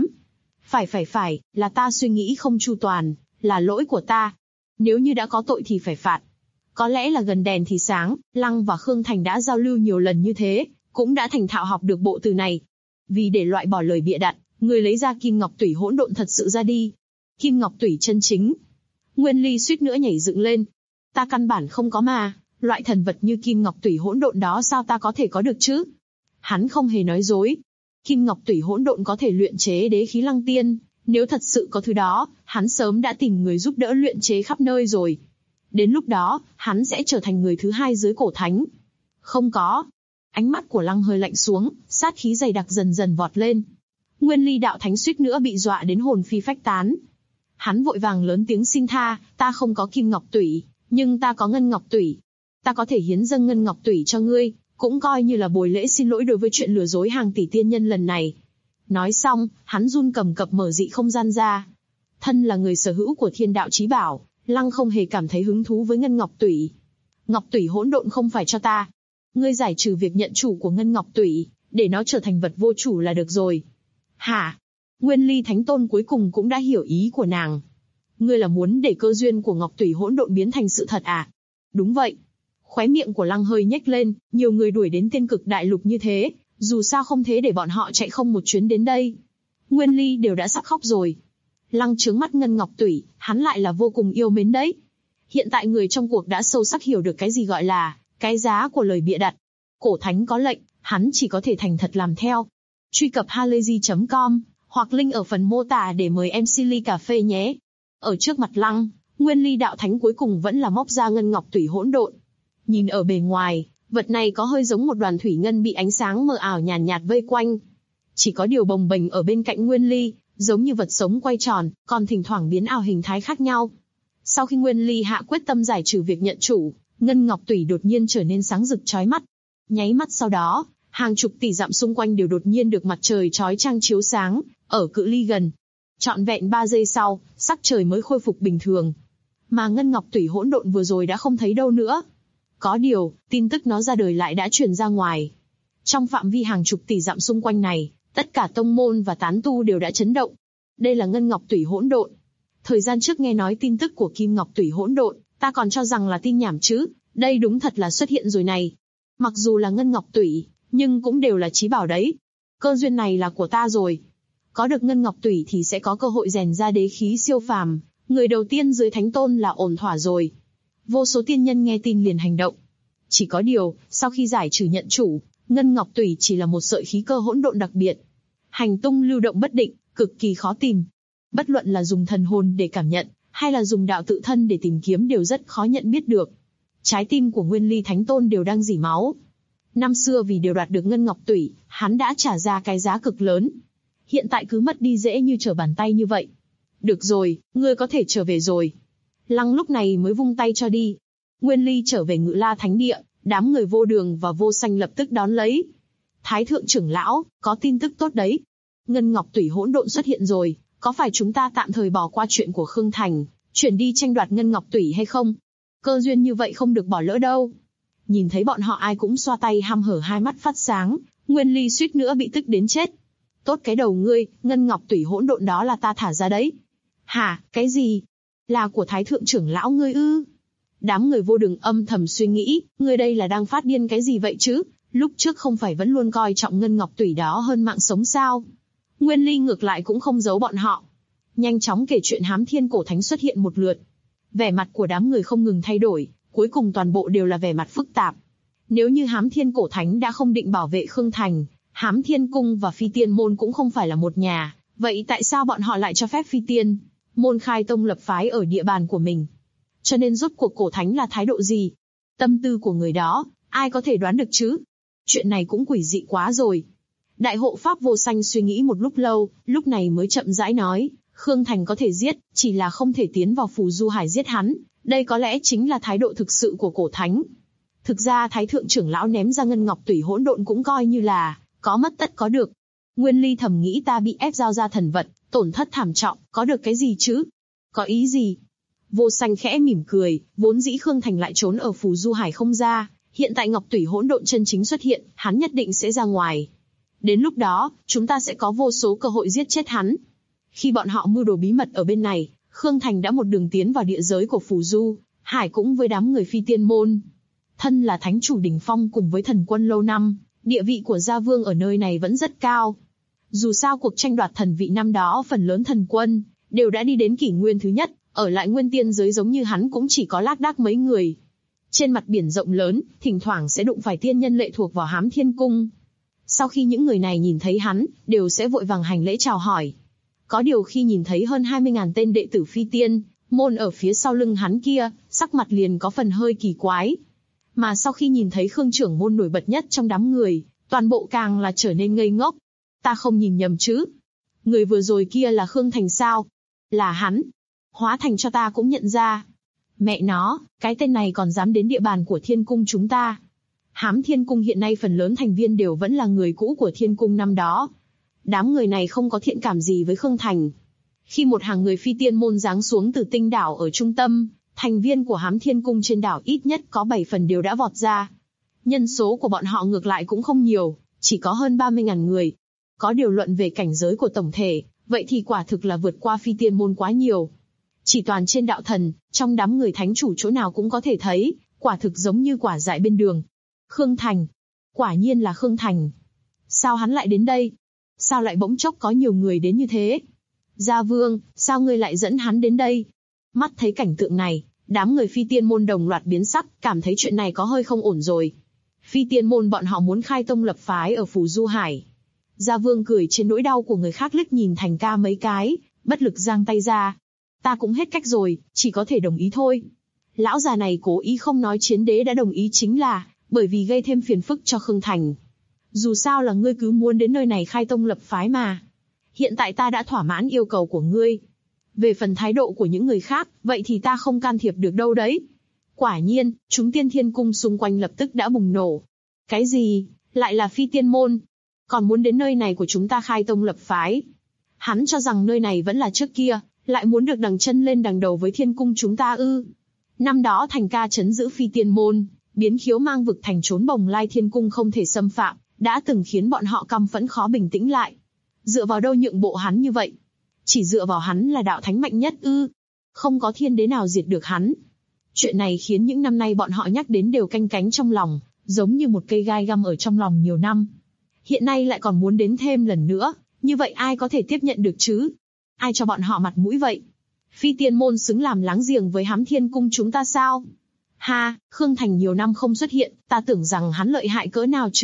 Phải, là ta suy nghĩ không chu toàn, là lỗi của ta. Nếu như đã có tội thì phải phạt. Có lẽ là gần đèn thì sáng, Lăng và Khương Thành đã giao lưu nhiều lần như thế, cũng đã thành thạo học được bộ từ này. Vì để loại bỏ lời bịa đặt, người lấy ra Kim Ngọc Tủy hỗn độn thật sự ra đi. Kim Ngọc Tủy chân chính. Nguyên Ly suýt nữa nhảy dựng lên. Ta căn bản không có mà, loại thần vật như Kim Ngọc Tủy hỗn độn đó sao ta có thể có được chứ? Hắn không hề nói dối. Kim Ngọc Tủy hỗn độn có thể luyện chế đế khí Lăng Tiên, nếu thật sự có thứ đó, hắn sớm đã tìm người giúp đỡ luyện chế khắp nơi rồi. Đến lúc đó, hắn sẽ trở thành người thứ hai dưới Cổ Thánh. Không có. Ánh mắt của Lăng hơi lạnh xuống, sát khí dày đặc dần dần vọt lên. Nguyên Ly đạo thánh suýt nữa bị dọa đến hồn phi phách tán. Hắn vội vàng lớn tiếng xin tha, ta không có Kim Ngọc Tủy, nhưng ta có Ngân Ngọc Tủy. Ta có thể hiến dâng Ngân Ngọc Tủy cho ngươi, cũng coi như là bồi lễ xin lỗi đối với chuyện lừa dối hàng tỷ tiên nhân lần này. Nói xong, hắn run cầm cập mở dị không gian ra. Thân là người sở hữu của Thiên Đạo Chí Bảo, Lăng không hề cảm thấy hứng thú với Ngân Ngọc Tủy. Ngọc Tủy hỗn độn không phải cho ta. Ngươi giải trừ việc nhận chủ của Ngân Ngọc Tủy, để nó trở thành vật vô chủ là được rồi. Hả? Nguyên Ly Thánh Tôn cuối cùng cũng đã hiểu ý của nàng. Ngươi là muốn để cơ duyên của Ngọc Tủy hỗn độn biến thành sự thật à? Đúng vậy. Khóe miệng của Lăng hơi nhếch lên, nhiều người đuổi đến Tiên Cực đại lục như thế, dù sao không thế để bọn họ chạy không một chuyến đến đây. Nguyên Ly đều đã sắp khóc rồi. Lăng trướng mắt Ngân Ngọc Tủy, hắn lại là vô cùng yêu mến đấy. Hiện tại người trong cuộc đã sâu sắc hiểu được cái gì gọi là cái giá của lời bịa đặt. Cổ Thánh có lệnh, hắn chỉ có thể thành thật làm theo. Truy cập halayzi.com hoặc link ở phần mô tả để mời MC ly cà phê nhé. Ở trước mặt Lăng, Nguyên Ly đạo thánh cuối cùng vẫn là móc ra Ngân Ngọc Tủy hỗn độn. Nhìn ở bề ngoài, vật này có hơi giống một đoàn thủy ngân bị ánh sáng mờ ảo nhàn nhạt vây quanh. Chỉ có điều bồng bềnh ở bên cạnh Nguyên Ly, giống như vật sống quay tròn, còn thỉnh thoảng biến ảo hình thái khác nhau. Sau khi Nguyên Ly hạ quyết tâm giải trừ việc nhận chủ, Ngân Ngọc Tủy đột nhiên trở nên sáng rực chói mắt. Nháy mắt sau đó, hàng chục tỷ dặm xung quanh đều đột nhiên được mặt trời chói chang chiếu sáng, ở cự ly gần. Trọn vẹn 3 giây sau, sắc trời mới khôi phục bình thường. Mà Ngân Ngọc Tủy hỗn độn vừa rồi đã không thấy đâu nữa. Có điều, tin tức nó ra đời lại đã truyền ra ngoài. Trong phạm vi hàng chục tỷ dặm xung quanh này, tất cả tông môn và tán tu đều đã chấn động. Đây là Ngân Ngọc Tủy hỗn độn. Thời gian trước nghe nói tin tức của Kim Ngọc Tủy hỗn độn, ta còn cho rằng là tin nhảm chứ, đây đúng thật là xuất hiện rồi này. Mặc dù là Ngân Ngọc Tủy, nhưng cũng đều là chí bảo đấy. Cơ duyên này là của ta rồi. Có được Ngân Ngọc Tủy thì sẽ có cơ hội rèn ra đế khí siêu phàm, người đầu tiên dưới Thánh Tôn là ổn thỏa rồi. Vô số tiên nhân nghe tin liền hành động. Chỉ có điều, sau khi giải trừ nhận chủ, Ngân Ngọc Tủy chỉ là một sợi khí cơ hỗn độn đặc biệt. Hành tung lưu động bất định, cực kỳ khó tìm. Bất luận là dùng thần hồn để cảm nhận, hay là dùng đạo tự thân để tìm kiếm đều rất khó nhận biết được. Trái tim của Nguyên Ly Thánh Tôn đều đang rỉ máu. Năm xưa vì điều đoạt được Ngân Ngọc Tủy, hắn đã trả ra cái giá cực lớn. Hiện tại cứ mất đi dễ như trở bàn tay như vậy. Được rồi, ngươi có thể trở về rồi. Lăng lúc này mới vung tay cho đi. Nguyên Ly trở về Ngự La Thánh Địa, đám người Vô Đường và Vô Xanh lập tức đón lấy. Thái thượng trưởng lão, có tin tức tốt đấy. Ngân Ngọc Tủy hỗn độn xuất hiện rồi, có phải chúng ta tạm thời bỏ qua chuyện của Khương Thành, chuyển đi tranh đoạt Ngân Ngọc Tủy hay không? Cơ duyên như vậy không được bỏ lỡ đâu. Nhìn thấy bọn họ ai cũng xoa tay hăm hở hai mắt phát sáng, Nguyên Ly suýt nữa bị tức đến chết. Tốt cái đầu ngươi, Ngân Ngọc Tủy hỗn độn đó là ta thả ra đấy. Hả, cái gì? Là của Thái thượng trưởng lão ngươi ư? Đám người Vô Đường âm thầm suy nghĩ, ngươi đây là đang phát điên cái gì vậy chứ? Lúc trước không phải vẫn luôn coi trọng Ngân Ngọc Tủy đó hơn mạng sống sao? Nguyên Ly ngược lại cũng không giấu bọn họ. Nhanh chóng kể chuyện Hám Thiên Cổ Thánh xuất hiện một lượt. Vẻ mặt của đám người không ngừng thay đổi, cuối cùng toàn bộ đều là vẻ mặt phức tạp. Nếu như Hám Thiên Cổ Thánh đã không định bảo vệ Khương Thành, Hám Thiên Cung và Phi Tiên Môn cũng không phải là một nhà, vậy tại sao bọn họ lại cho phép Phi Tiên Môn khai tông lập phái ở địa bàn của mình? Cho nên rốt cuộc Cổ Thánh là thái độ gì? Tâm tư của người đó, ai có thể đoán được chứ? Chuyện này cũng quỷ dị quá rồi. Đại hộ pháp Vô Xanh suy nghĩ một lúc lâu, lúc này mới chậm rãi nói, Khương Thành có thể giết, chỉ là không thể tiến vào Phù Du Hải giết hắn, đây có lẽ chính là thái độ thực sự của Cổ Thánh. Thực ra Thái thượng trưởng lão ném ra Ngân Ngọc Tủy hỗn độn cũng coi như là có mất tất có được. Nguyên Ly thầm nghĩ ta bị ép giao ra thần vật, tổn thất thảm trọng, có được cái gì chứ? Có ý gì? Vô Xanh khẽ mỉm cười, vốn dĩ Khương Thành lại trốn ở Phù Du Hải không ra, hiện tại Ngọc Tủy hỗn độn chân chính xuất hiện, hắn nhất định sẽ ra ngoài. Đến lúc đó, chúng ta sẽ có vô số cơ hội giết chết hắn. Khi bọn họ mưu đồ bí mật ở bên này, Khương Thành đã một đường tiến vào địa giới của Phù Du Hải cũng với đám người Phi Tiên Môn. Thân là thánh chủ đỉnh phong cùng với thần quân lâu năm, địa vị của Gia Vương ở nơi này vẫn rất cao. Dù sao cuộc tranh đoạt thần vị năm đó phần lớn thần quân đều đã đi đến kỷ nguyên thứ nhất, ở lại nguyên tiên giới giống như hắn cũng chỉ có lác đác mấy người. Trên mặt biển rộng lớn, thỉnh thoảng sẽ đụng phải tiên nhân lệ thuộc vào Hám Thiên Cung. Sau khi những người này nhìn thấy hắn, đều sẽ vội vàng hành lễ chào hỏi. Có điều khi nhìn thấy hơn 20.000 tên đệ tử Phi Tiên Môn ở phía sau lưng hắn kia, sắc mặt liền có phần hơi kỳ quái. Mà sau khi nhìn thấy Khương trưởng môn nổi bật nhất trong đám người, toàn bộ càng là trở nên ngây ngốc. Ta không nhìn nhầm chứ? Người vừa rồi kia là Khương Thành sao? Là hắn. Hóa Thành cho ta cũng nhận ra. Mẹ nó, cái tên này còn dám đến địa bàn của Thiên Cung chúng ta. Hám Thiên Cung hiện nay phần lớn thành viên đều vẫn là người cũ của Thiên Cung năm đó. Đám người này không có thiện cảm gì với Khương Thành. Khi một hàng người Phi Tiên Môn giáng xuống từ tinh đảo ở trung tâm, thành viên của Hám Thiên Cung trên đảo ít nhất có 7 phần đều đã vọt ra. Nhân số của bọn họ ngược lại cũng không nhiều, chỉ có hơn 30.000 người. Có điều luận về cảnh giới của tổng thể, vậy thì quả thực là vượt qua Phi Tiên Môn quá nhiều. Chỉ toàn trên đạo thần, trong đám người thánh chủ chỗ nào cũng có thể thấy, quả thực giống như quả dại bên đường. Khương Thành. Quả nhiên là Khương Thành. Sao hắn lại đến đây? Sao lại bỗng chốc có nhiều người đến như thế? Gia Vương, sao ngươi lại dẫn hắn đến đây? Mắt thấy cảnh tượng này, đám người Phi Tiên Môn đồng loạt biến sắc, cảm thấy chuyện này có hơi không ổn rồi. Phi Tiên Môn bọn họ muốn khai tông lập phái ở Phù Du Hải. Gia Vương cười trên nỗi đau của người khác liếc nhìn Thành ca mấy cái, bất lực giang tay ra. Ta cũng hết cách rồi, chỉ có thể đồng ý thôi. Lão già này cố ý không nói Chiến Đế đã đồng ý chính là bởi vì gây thêm phiền phức cho Khương Thành. Dù sao là ngươi cứ muốn đến nơi này khai tông lập phái mà. Hiện tại ta đã thỏa mãn yêu cầu của ngươi. Về phần thái độ của những người khác, vậy thì ta không can thiệp được đâu đấy. Quả nhiên, chúng Tiên Thiên Cung xung quanh lập tức đã bùng nổ. Cái gì? Lại là Phi Tiên Môn? Còn muốn đến nơi này của chúng ta khai tông lập phái? Hắn cho rằng nơi này vẫn là trước kia, lại muốn được đằng chân lên đằng đầu với Thiên Cung chúng ta ư? Năm đó Thành ca trấn giữ Phi Tiên Môn, biến Khiếu Mang vực thành trốn bồng lai Thiên Cung không thể xâm phạm, đã từng khiến bọn họ căm phẫn khó bình tĩnh lại. Dựa vào đâu nhượng bộ hắn như vậy? Chỉ dựa vào hắn là đạo thánh mạnh nhất ư? Không có thiên đế nào diệt được hắn. Chuyện này khiến những năm nay bọn họ nhắc đến đều canh cánh trong lòng, giống như một cây gai găm ở trong lòng nhiều năm. Hiện nay lại còn muốn đến thêm lần nữa, như vậy ai có thể tiếp nhận được chứ? Ai cho bọn họ mặt mũi vậy? Phi Tiên Môn xứng làm láng giềng với Hám Thiên Cung chúng ta sao? Ha, Khương Thành nhiều năm không xuất hiện, ta tưởng rằng hắn lợi hại cỡ nào chứ,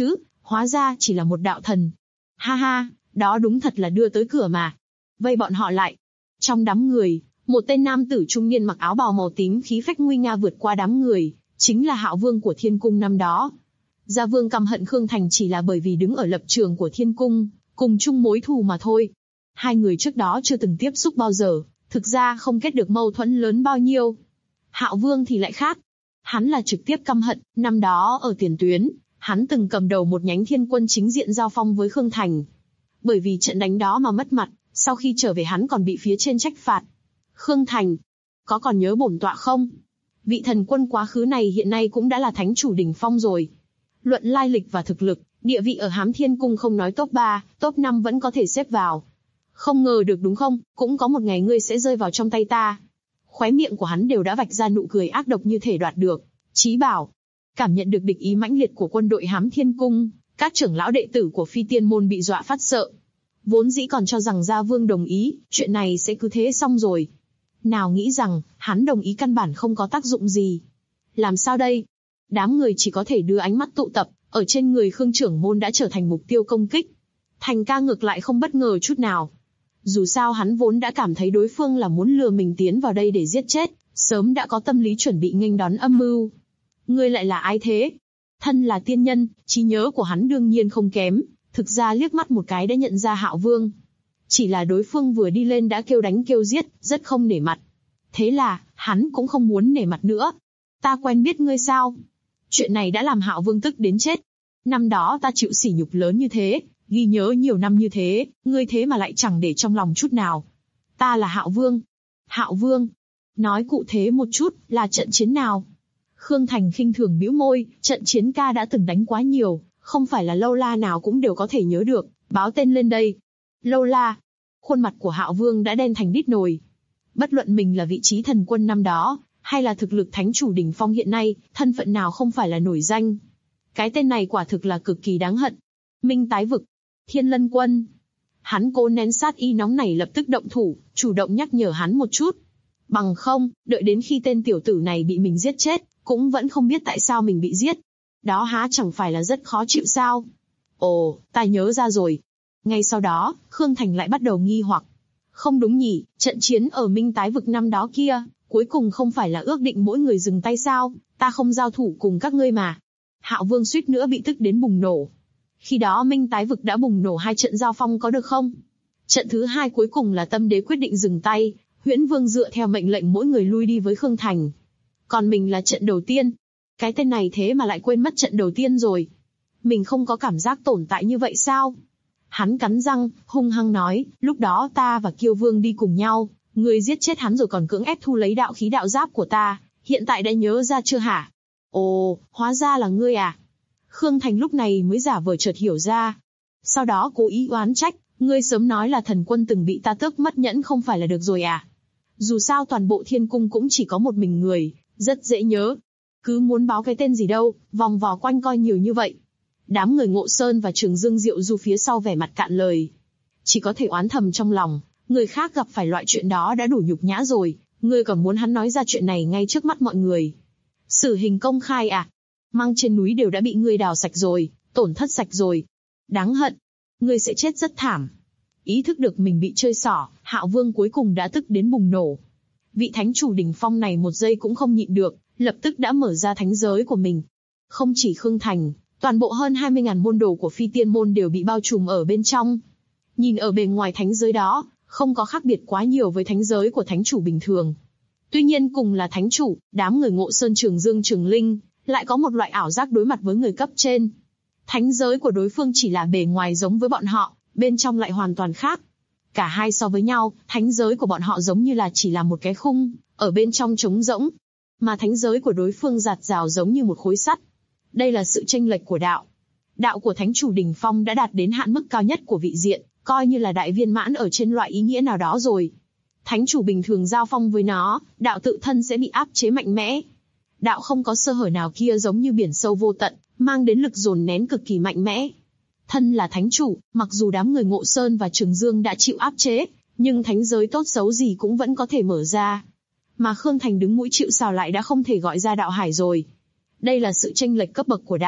Hóa ra chỉ là một đạo thần. Ha ha, đó đúng thật là đưa tới cửa mà. Vây bọn họ lại. Trong đám người, một tên nam tử trung niên mặc áo bào màu tím khí phách nguy nga vượt qua đám người, chính là Hạo Vương của Thiên Cung năm đó. Gia Vương căm hận Khương Thành chỉ là bởi vì đứng ở lập trường của Thiên Cung, cùng chung mối thù mà thôi. Hai người trước đó chưa từng tiếp xúc bao giờ, thực ra không kết được mâu thuẫn lớn bao nhiêu. Hạo Vương thì lại khác. Hắn là trực tiếp căm hận, năm đó ở tiền tuyến, hắn từng cầm đầu một nhánh Thiên Quân chính diện giao phong với Khương Thành. Bởi vì trận đánh đó mà mất mặt, sau khi trở về hắn còn bị phía trên trách phạt. Khương Thành, có còn nhớ bổn tọa không? Vị thần quân quá khứ này hiện nay cũng đã là thánh chủ đỉnh phong rồi. Luận lai lịch và thực lực, địa vị ở Hám Thiên Cung không nói top 3, top 5 vẫn có thể xếp vào. Không ngờ được đúng không, cũng có một ngày ngươi sẽ rơi vào trong tay ta. Khóe miệng của hắn đều đã vạch ra nụ cười ác độc như thể đoạt được chí bảo. Cảm nhận được địch ý mãnh liệt của quân đội Hám Thiên Cung, các trưởng lão đệ tử của Phi Tiên môn bị dọa phát sợ. Vốn dĩ còn cho rằng Gia Vương đồng ý, chuyện này sẽ cứ thế xong rồi. Nào nghĩ rằng, hắn đồng ý căn bản không có tác dụng gì. Làm sao đây? Đám người chỉ có thể đưa ánh mắt tụ tập, ở trên người Khương trưởng môn đã trở thành mục tiêu công kích. Thành ca ngược lại không bất ngờ chút nào. Dù sao hắn vốn đã cảm thấy đối phương là muốn lừa mình tiến vào đây để giết chết, sớm đã có tâm lý chuẩn bị nghênh đón âm mưu. Ngươi lại là ai thế? Thân là tiên nhân, trí nhớ của hắn đương nhiên không kém, thực ra liếc mắt một cái đã nhận ra Hạo Vương. Chỉ là đối phương vừa đi lên đã kêu đánh kêu giết, rất không nể mặt. Thế là, hắn cũng không muốn nể mặt nữa. Ta quen biết ngươi sao? Chuyện này đã làm Hạo Vương tức đến chết. Năm đó ta chịu sỉ nhục lớn như thế, ghi nhớ nhiều năm như thế, ngươi thế mà lại chẳng để trong lòng chút nào. Ta là Hạo Vương. Hạo Vương? Nói cụ thể một chút, là trận chiến nào? Khương Thành khinh thường bĩu môi, trận chiến ca đã từng đánh quá nhiều, không phải là lâu la nào cũng đều có thể nhớ được, báo tên lên đây. Lâu la. Khuôn mặt của Hạo Vương đã đen thành đít nồi. Bất luận mình là vị trí thần quân năm đó, hay là thực lực thánh chủ đỉnh phong hiện nay, thân phận nào không phải là nổi danh. Cái tên này quả thực là cực kỳ đáng hận. Minh Tái Vực, Thiên Lân Quân. Hắn cố nén sát ý nóng này lập tức động thủ, chủ động nhắc nhở hắn một chút. Bằng không, đợi đến khi tên tiểu tử này bị mình giết chết, cũng vẫn không biết tại sao mình bị giết. Đó há chẳng phải là rất khó chịu sao? Ồ, ta nhớ ra rồi. Ngay sau đó, Khương Thành lại bắt đầu nghi hoặc. Không đúng nhỉ, trận chiến ở Minh Tái Vực năm đó kia, cuối cùng không phải là ước định mỗi người dừng tay sao, ta không giao thủ cùng các ngươi mà. Hạo Vương suýt nữa bị tức đến bùng nổ. Khi đó Minh Tái Vực đã bùng nổ 2 trận giao phong có được không? Trận thứ 2 cuối cùng là Tâm Đế quyết định dừng tay, Huyễn Vương dựa theo mệnh lệnh mỗi người lui đi với Khương Thành. Còn mình là trận đầu tiên. Cái tên này thế mà lại quên mất trận đầu tiên rồi. Mình không có cảm giác tồn tại như vậy sao? Hắn cắn răng, hung hăng nói, lúc đó ta và Kiêu Vương đi cùng nhau, ngươi giết chết hắn rồi còn cưỡng ép thu lấy đạo khí đạo giáp của ta, hiện tại đã nhớ ra chưa hả? Ồ, hóa ra là ngươi à? Khương Thành lúc này mới giả vờ chợt hiểu ra. Sau đó cố ý oán trách, ngươi sớm nói là thần quân từng bị ta tước mất nhẫn không phải là được rồi à? Dù sao toàn bộ thiên cung cũng chỉ có một mình người, rất dễ nhớ. Cứ muốn báo cái tên gì đâu, vòng vò quanh coi nhiều như vậy. Đám người Ngộ Sơn và Trường Dương Diệu Du phía sau vẻ mặt cạn lời. Chỉ có thể oán thầm trong lòng, người khác gặp phải loại chuyện đó đã đủ nhục nhã rồi, ngươi còn muốn hắn nói ra chuyện này ngay trước mắt mọi người. Xử hình công khai à? Măng trên núi đều đã bị ngươi đào sạch rồi, tổn thất sạch rồi. Đáng hận, ngươi sẽ chết rất thảm. Ý thức được mình bị chơi xỏ, Hạo Vương cuối cùng đã tức đến bùng nổ. Vị thánh chủ đỉnh phong này một giây cũng không nhịn được, lập tức đã mở ra thánh giới của mình. Không chỉ Khương Thành, toàn bộ hơn 20.000 môn đồ của Phi Tiên môn đều bị bao trùm ở bên trong. Nhìn ở bề ngoài thánh giới đó, không có khác biệt quá nhiều với thánh giới của thánh chủ bình thường. Tuy nhiên cùng là thánh chủ, đám người Ngộ Sơn Trường Dương Trường Linh, lại có một loại ảo giác đối mặt với người cấp trên. Thánh giới của đối phương chỉ là bề ngoài giống với bọn họ, bên trong lại hoàn toàn khác. Cả hai so với nhau, thánh giới của bọn họ giống như là chỉ là một cái khung, ở bên trong trống rỗng. Mà thánh giới của đối phương rạt rào giống như một khối sắt. Đây là sự chênh lệch của đạo. Đạo của thánh chủ đỉnh phong đã đạt đến hạn mức cao nhất của vị diện, coi như là đại viên mãn ở trên loại ý nghĩa nào đó rồi. Thánh chủ bình thường giao phong với nó, đạo tự thân sẽ bị áp chế mạnh mẽ. Đạo không có sơ hở nào kia giống như biển sâu vô tận, mang đến lực dồn nén cực kỳ mạnh mẽ. Thân là thánh chủ, mặc dù đám người Ngộ Sơn và Trường Dương đã chịu áp chế, nhưng thánh giới tốt xấu gì cũng vẫn có thể mở ra. Mà Khương Thành đứng mũi chịu sào lại đã không thể gọi ra đạo hải rồi. Đây là sự chênh lệch cấp bậc của đạo,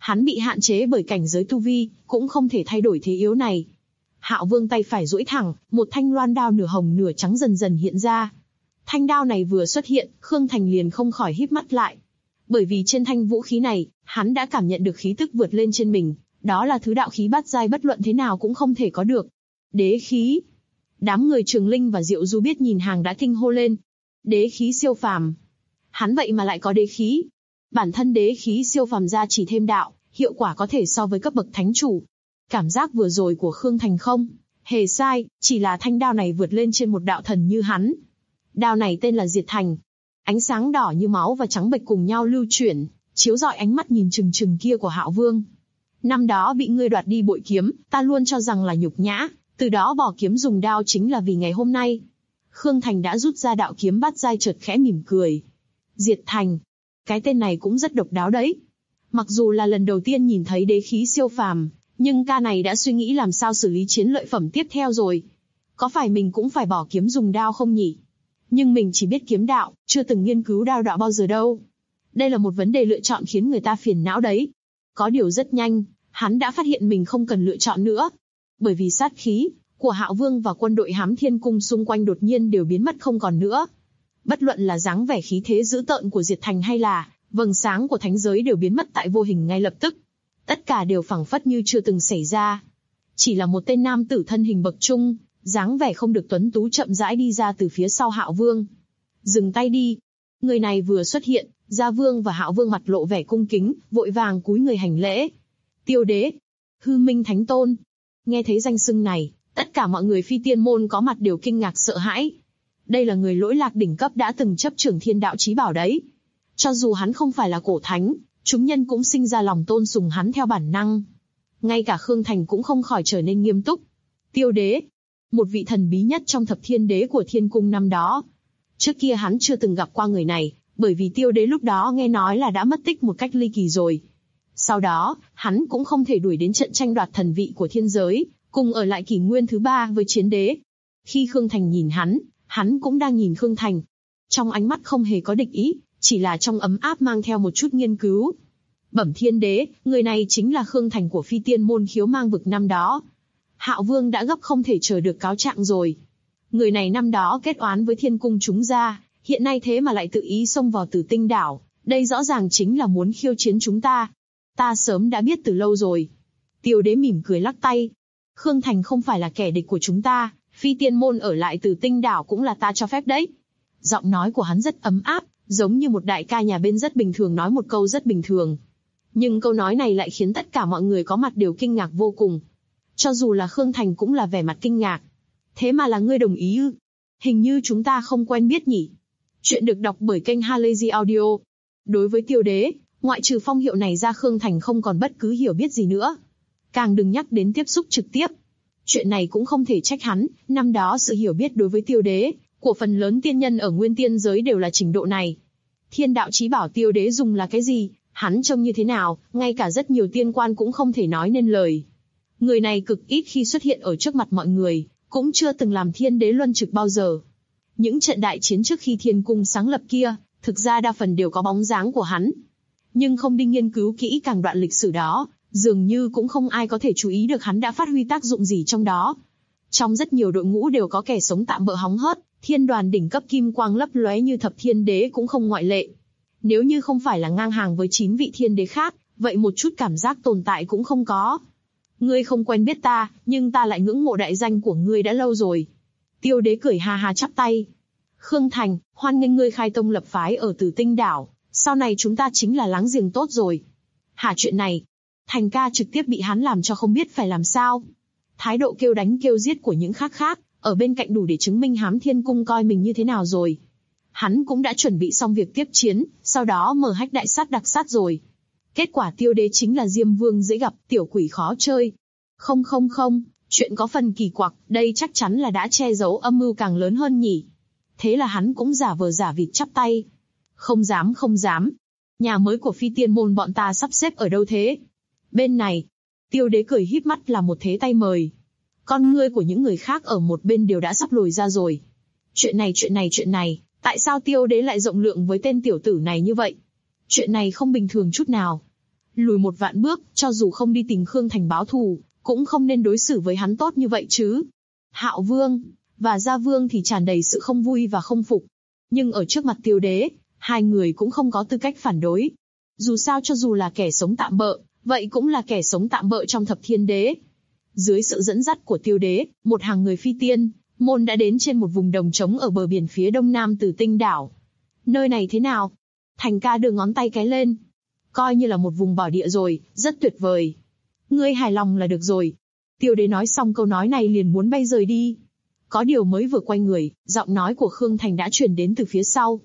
Hắn bị hạn chế bởi cảnh giới tu vi, cũng không thể thay đổi thế yếu này. Hạo Vương tay phải duỗi thẳng, một thanh loan đao nửa hồng nửa trắng dần dần hiện ra. Thanh đao này vừa xuất hiện, Khương Thành liền không khỏi híp mắt lại. Bởi vì trên thanh vũ khí này, hắn đã cảm nhận được khí tức vượt lên trên mình, đó là thứ đạo khí bát giai bất luận thế nào cũng không thể có được. Đế khí. Đám người Trường Linh và Diệu Du biết nhìn hàng đã kinh hô lên. Đế khí siêu phàm. Hắn vậy mà lại có đế khí. Bản thân đế khí siêu phàm ra chỉ thêm đạo, hiệu quả có thể so với cấp bậc thánh chủ. Cảm giác vừa rồi của Khương Thành không hề sai, chỉ là thanh đao này vượt lên trên một đạo thần như hắn. Đao này tên là Diệt Thành. Ánh sáng đỏ như máu và trắng bệch cùng nhau lưu chuyển, chiếu rọi ánh mắt nhìn chừng chừng kia của Hạo Vương. Năm đó bị ngươi đoạt đi bội kiếm, ta luôn cho rằng là nhục nhã, từ đó bỏ kiếm dùng đao chính là vì ngày hôm nay. Khương Thành đã rút ra đạo kiếm bát giai, chợt khẽ mỉm cười. Diệt Thành. Cái tên này cũng rất độc đáo đấy. Mặc dù là lần đầu tiên nhìn thấy đế khí siêu phàm, nhưng ca này đã suy nghĩ làm sao xử lý chiến lợi phẩm tiếp theo rồi. Có phải mình cũng phải bỏ kiếm dùng đao không nhỉ? Nhưng mình chỉ biết kiếm đạo, chưa từng nghiên cứu đao đạo bao giờ đâu. Đây là một vấn đề lựa chọn khiến người ta phiền não đấy. Có điều rất nhanh, hắn đã phát hiện mình không cần lựa chọn nữa. Bởi vì sát khí của Hạo Vương và quân đội Hám Thiên Cung xung quanh đột nhiên đều biến mất không còn nữa. Bất luận là dáng vẻ khí thế dữ tợn của Diệt Thành hay là vầng sáng của thánh giới đều biến mất tại vô hình ngay lập tức. Tất cả đều phảng phất như chưa từng xảy ra. Chỉ là một tên nam tử thân hình bậc trung, dáng vẻ không được tuấn tú chậm rãi đi ra từ phía sau Hạo Vương. Dừng tay đi. Người này vừa xuất hiện, Gia Vương và Hạo Vương mặt lộ vẻ cung kính, vội vàng cúi người hành lễ. Tiêu đế, Hư Minh Thánh Tôn. Nghe thấy danh xưng này, tất cả mọi người Phi Tiên môn có mặt đều kinh ngạc sợ hãi. Đây là người lỗi lạc đỉnh cấp đã từng chấp trưởng Thiên Đạo Chí Bảo đấy. Cho dù hắn không phải là cổ thánh, chúng nhân cũng sinh ra lòng tôn sùng hắn theo bản năng. Ngay cả Khương Thành cũng không khỏi trở nên nghiêm túc. Tiêu đế, một vị thần bí nhất trong thập thiên đế của Thiên Cung năm đó. Trước kia hắn chưa từng gặp qua người này, bởi vì Tiêu đế lúc đó nghe nói là đã mất tích một cách ly kỳ rồi. Sau đó, hắn cũng không thể đuổi đến trận tranh đoạt thần vị của thiên giới, cùng ở lại kỷ nguyên thứ 3 với chiến đế. Khi Khương Thành nhìn hắn cũng đang nhìn Khương Thành. Trong ánh mắt không hề có địch ý, chỉ là trong ấm áp mang theo một chút nghiên cứu. Bẩm thiên đế, người này chính là Khương Thành của Phi Tiên môn Khiếu Mang vực năm đó. Hạo Vương đã gấp không thể chờ được cáo trạng rồi. Người này năm đó kết oán với Thiên Cung chúng ra, hiện nay thế mà lại tự ý xông vào Tử Tinh đảo, đây rõ ràng chính là muốn khiêu chiến chúng ta. Ta sớm đã biết từ lâu rồi. Tiêu đế mỉm cười lắc tay. Khương Thành không phải là kẻ địch của chúng ta, Phi Tiên môn ở lại Tử Tinh đảo cũng là ta cho phép đấy. Giọng nói của hắn rất ấm áp, giống như một đại ca nhà bên rất bình thường nói một câu rất bình thường. Nhưng câu nói này lại khiến tất cả mọi người có mặt đều kinh ngạc vô cùng. Cho dù là Khương Thành cũng là vẻ mặt kinh ngạc. Thế mà là ngươi đồng ý ư? Hình như chúng ta không quen biết nhỉ? Chuyện được đọc bởi kênh Halazy Audio. Đối với Tiêu đế, ngoại trừ phong hiệu này ra Khương Thành không còn bất cứ hiểu biết gì nữa. Càng đừng nhắc đến tiếp xúc trực tiếp. Chuyện này cũng không thể trách hắn, năm đó sự hiểu biết đối với Tiêu đế của phần lớn tiên nhân ở nguyên tiên giới đều là trình độ này. Thiên Đạo Chí Bảo Tiêu đế dùng là cái gì, hắn trông như thế nào, ngay cả rất nhiều tiên quan cũng không thể nói nên lời. Người này cực ít khi xuất hiện ở trước mặt mọi người, cũng chưa từng làm thiên đế luân trực bao giờ. Những trận đại chiến trước khi Thiên Cung sáng lập kia, thực ra đa phần đều có bóng dáng của hắn. Nhưng không đi nghiên cứu kỹ càng đoạn lịch sử đó, dường như cũng không ai có thể chú ý được hắn đã phát huy tác dụng gì trong đó. Trong rất nhiều đội ngũ đều có kẻ sống tạm bợ hóng hớt, thiên đoàn đỉnh cấp kim quang lấp lóe như thập thiên đế cũng không ngoại lệ. Nếu như không phải là ngang hàng với 9 vị thiên đế khác, vậy một chút cảm giác tồn tại cũng không có. Ngươi không quen biết ta, nhưng ta lại ngưỡng mộ đại danh của ngươi đã lâu rồi. Tiêu đế cười ha ha chắp tay. Khương Thành, hoan nghênh ngươi khai tông lập phái ở Tử Tinh đảo, sau này chúng ta chính là láng giềng tốt rồi. Hả, chuyện này, Thành ca trực tiếp bị hắn làm cho không biết phải làm sao. Thái độ kêu đánh kêu giết của những khác ở bên cạnh đủ để chứng minh Hám Thiên Cung coi mình như thế nào rồi. Hắn cũng đã chuẩn bị xong việc tiếp chiến, sau đó mở hách đại sát đặc sát rồi. Kết quả Tiêu đế chính là Diêm Vương dễ gặp, tiểu quỷ khó chơi. Không, chuyện có phần kỳ quặc, đây chắc chắn là đã che giấu âm mưu càng lớn hơn nhỉ. Thế là hắn cũng giả vờ giả vịt chắp tay. Không dám. Nhà mới của Phi Tiên môn bọn ta sắp xếp ở đâu thế? Bên này. Tiêu đế cười híp mắt là một thế tay mời. Con ngươi của những người khác ở một bên đều đã sắp lồi ra rồi. Chuyện này, tại sao Tiêu đế lại rộng lượng với tên tiểu tử này như vậy? Chuyện này không bình thường chút nào. Lùi một vạn bước, cho dù không đi tìm Khương Thành báo thù, cũng không nên đối xử với hắn tốt như vậy chứ. Hạo Vương và Gia Vương thì tràn đầy sự không vui và không phục. Nhưng ở trước mặt Tiêu Đế, hai người cũng không có tư cách phản đối. Dù sao cho dù là kẻ sống tạm bợ, vậy cũng là kẻ sống tạm bợ trong Thập Thiên Đế. Dưới sự dẫn dắt của Tiêu Đế, một hàng người phi tiên môn đã đến trên một vùng đồng trống ở bờ biển phía đông nam Tử Tinh đảo. Nơi này thế nào? Thành ca đưa ngón tay cái lên. Coi như là một vùng bảo địa rồi, rất tuyệt vời. Ngươi hài lòng là được rồi. Tiêu Đế nói xong câu nói này liền muốn bay rời đi. Có điều mới vừa quay người, giọng nói của Khương Thành đã truyền đến từ phía sau.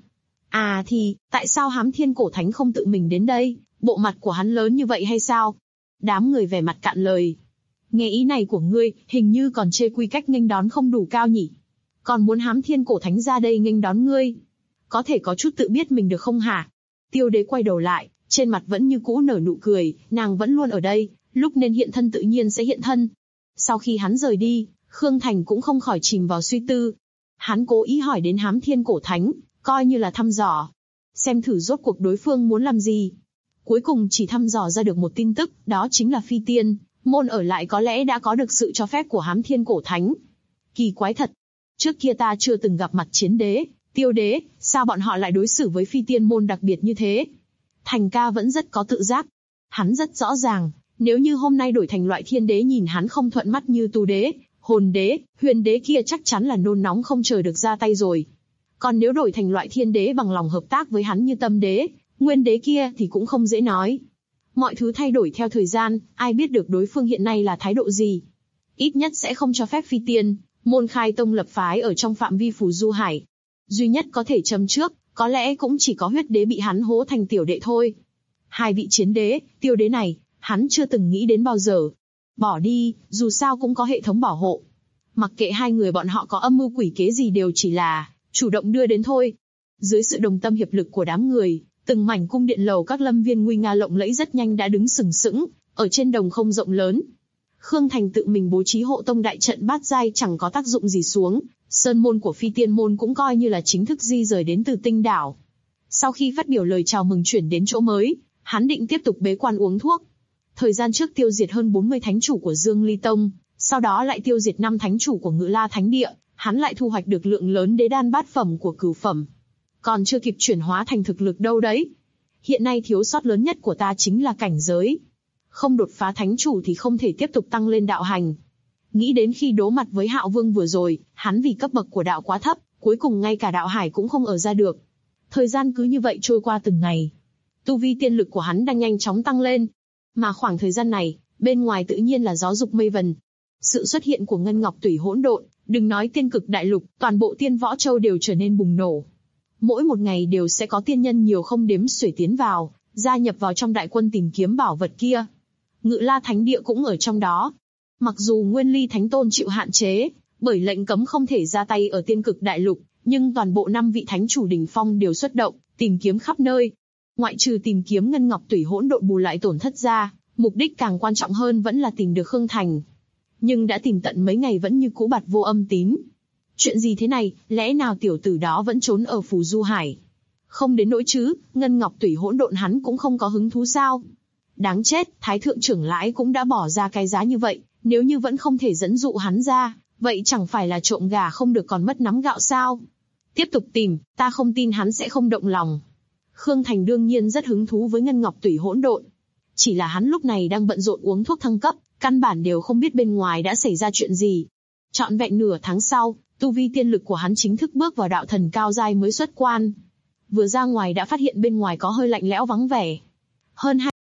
À thì, tại sao Hám Thiên Cổ Thánh không tự mình đến đây? Bộ mặt của hắn lớn như vậy hay sao? Đám người vẻ mặt cạn lời. Nghe ý này của ngươi, hình như còn chê quy cách nghênh đón không đủ cao nhỉ? Còn muốn Hám Thiên Cổ Thánh ra đây nghênh đón ngươi? Có thể có chút tự biết mình được không hả? Tiêu Đế quay đầu lại, trên mặt vẫn như cũ nở nụ cười, nàng vẫn luôn ở đây, lúc nên hiện thân tự nhiên sẽ hiện thân. Sau khi hắn rời đi, Khương Thành cũng không khỏi chìm vào suy tư. Hắn cố ý hỏi đến Hám Thiên Cổ Thánh, coi như là thăm dò. Xem thử rốt cuộc đối phương muốn làm gì. Cuối cùng chỉ thăm dò ra được một tin tức, đó chính là phi tiên môn ở lại có lẽ đã có được sự cho phép của Hám Thiên Cổ Thánh. Kỳ quái thật. Trước kia ta chưa từng gặp mặt Chiến Đế, Tiêu Đế, sao bọn họ lại đối xử với phi tiên môn đặc biệt như thế? Thành ca vẫn rất có tự giác. Hắn rất rõ ràng, nếu như hôm nay đổi thành loại Thiên Đế nhìn hắn không thuận mắt như Tu Đế, Hồn Đế, Huyền Đế kia chắc chắn là nôn nóng không chờ được ra tay rồi. Còn nếu đổi thành loại Thiên Đế bằng lòng hợp tác với hắn như Tâm Đế, Nguyên Đế kia thì cũng không dễ nói. Mọi thứ thay đổi theo thời gian, ai biết được đối phương hiện nay là thái độ gì. Ít nhất sẽ không cho phép phi tiên môn khai tông lập phái ở trong phạm vi Phù Du Hải. Duy nhất có thể châm trước, có lẽ cũng chỉ có Huyết Đế bị hắn hố thành tiểu đệ thôi. Hai vị Chiến Đế, Tiêu Đế này, hắn chưa từng nghĩ đến bao giờ. Bỏ đi, dù sao cũng có hệ thống bảo hộ. Mặc kệ hai người bọn họ có âm mưu quỷ kế gì đều chỉ là chủ động đưa đến thôi. Dưới sự đồng tâm hiệp lực của đám người, từng mảnh cung điện lầu các lâm viên nguy nga lộng lẫy rất nhanh đã đứng sừng sững ở trên đồng không rộng lớn. Khương Thành tự mình bố trí hộ tông đại trận bát giai chẳng có tác dụng gì xuống, sơn môn của phi tiên môn cũng coi như là chính thức di rời đến từ Tinh đảo. Sau khi phát biểu lời chào mừng chuyển đến chỗ mới, hắn định tiếp tục bế quan uống thuốc. Thời gian trước tiêu diệt hơn 40 thánh chủ của Dương Ly Tông, sau đó lại tiêu diệt 5 thánh chủ của Ngự La Thánh Địa, hắn lại thu hoạch được lượng lớn đế đan bát phẩm của cửu phẩm. Còn chưa kịp chuyển hóa thành thực lực đâu đấy. Hiện nay thiếu sót lớn nhất của ta chính là cảnh giới. Không đột phá thánh chủ thì không thể tiếp tục tăng lên đạo hành. Nghĩ đến khi đối mặt với Hạo Vương vừa rồi, hắn vì cấp bậc của đạo quá thấp, cuối cùng ngay cả đạo hải cũng không ở ra được. Thời gian cứ như vậy trôi qua từng ngày. Tu vi tiên lực của hắn đang nhanh chóng tăng lên. Mà khoảng thời gian này, bên ngoài tự nhiên là gió dục mây vần. Sự xuất hiện của Ngân Ngọc Tủy hỗn độn, đừng nói tiên cực đại lục, toàn bộ Tiên Võ Châu đều trở nên bùng nổ. Mỗi một ngày đều sẽ có tiên nhân nhiều không đếm xuể tiến vào, gia nhập vào trong đại quân tìm kiếm bảo vật kia. Ngự La Thánh Địa cũng ở trong đó. Mặc dù Nguyên Ly Thánh Tôn chịu hạn chế, bởi lệnh cấm không thể ra tay ở tiên cực đại lục, nhưng toàn bộ 5 vị thánh chủ đỉnh phong đều xuất động, tìm kiếm khắp nơi. Ngoại trừ tìm kiếm Ngân Ngọc Tủy hỗn độn bù lại tổn thất ra, mục đích càng quan trọng hơn vẫn là tìm được Khương Thành. Nhưng đã tìm tận mấy ngày vẫn như cũ bạt vô âm tín. Chuyện gì thế này, lẽ nào tiểu tử đó vẫn trốn ở Phù Du Hải? Không đến nỗi chứ, Ngân Ngọc Tủy hỗn độn hắn cũng không có hứng thú sao? Đáng chết, Thái Thượng trưởng lãi cũng đã bỏ ra cái giá như vậy, nếu như vẫn không thể dẫn dụ hắn ra, vậy chẳng phải là trộm gà không được còn mất nắm gạo sao? Tiếp tục tìm, ta không tin hắn sẽ không động lòng. Khương Thành đương nhiên rất hứng thú với Ngân Ngọc Tủy hỗn độn. Chỉ là hắn lúc này đang bận rộn uống thuốc thăng cấp, căn bản đều không biết bên ngoài đã xảy ra chuyện gì. Trọn vẹn nửa tháng sau, tu vi tiên lực của hắn chính thức bước vào đạo thần cao giai mới xuất quan. Vừa ra ngoài đã phát hiện bên ngoài có hơi lạnh lẽo vắng vẻ. Hơn 2.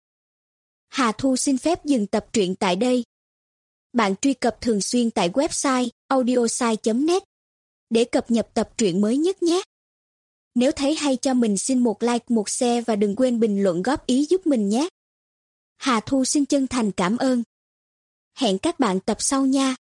Hà Thu xin phép dừng tập truyện tại đây. Bạn truy cập thường xuyên tại website audiosai.net để cập nhật tập truyện mới nhất nhé. Nếu thấy hay cho mình xin một like, một share và đừng quên bình luận góp ý giúp mình nhé. Hà Thu xin chân thành cảm ơn. Hẹn các bạn tập sau nha.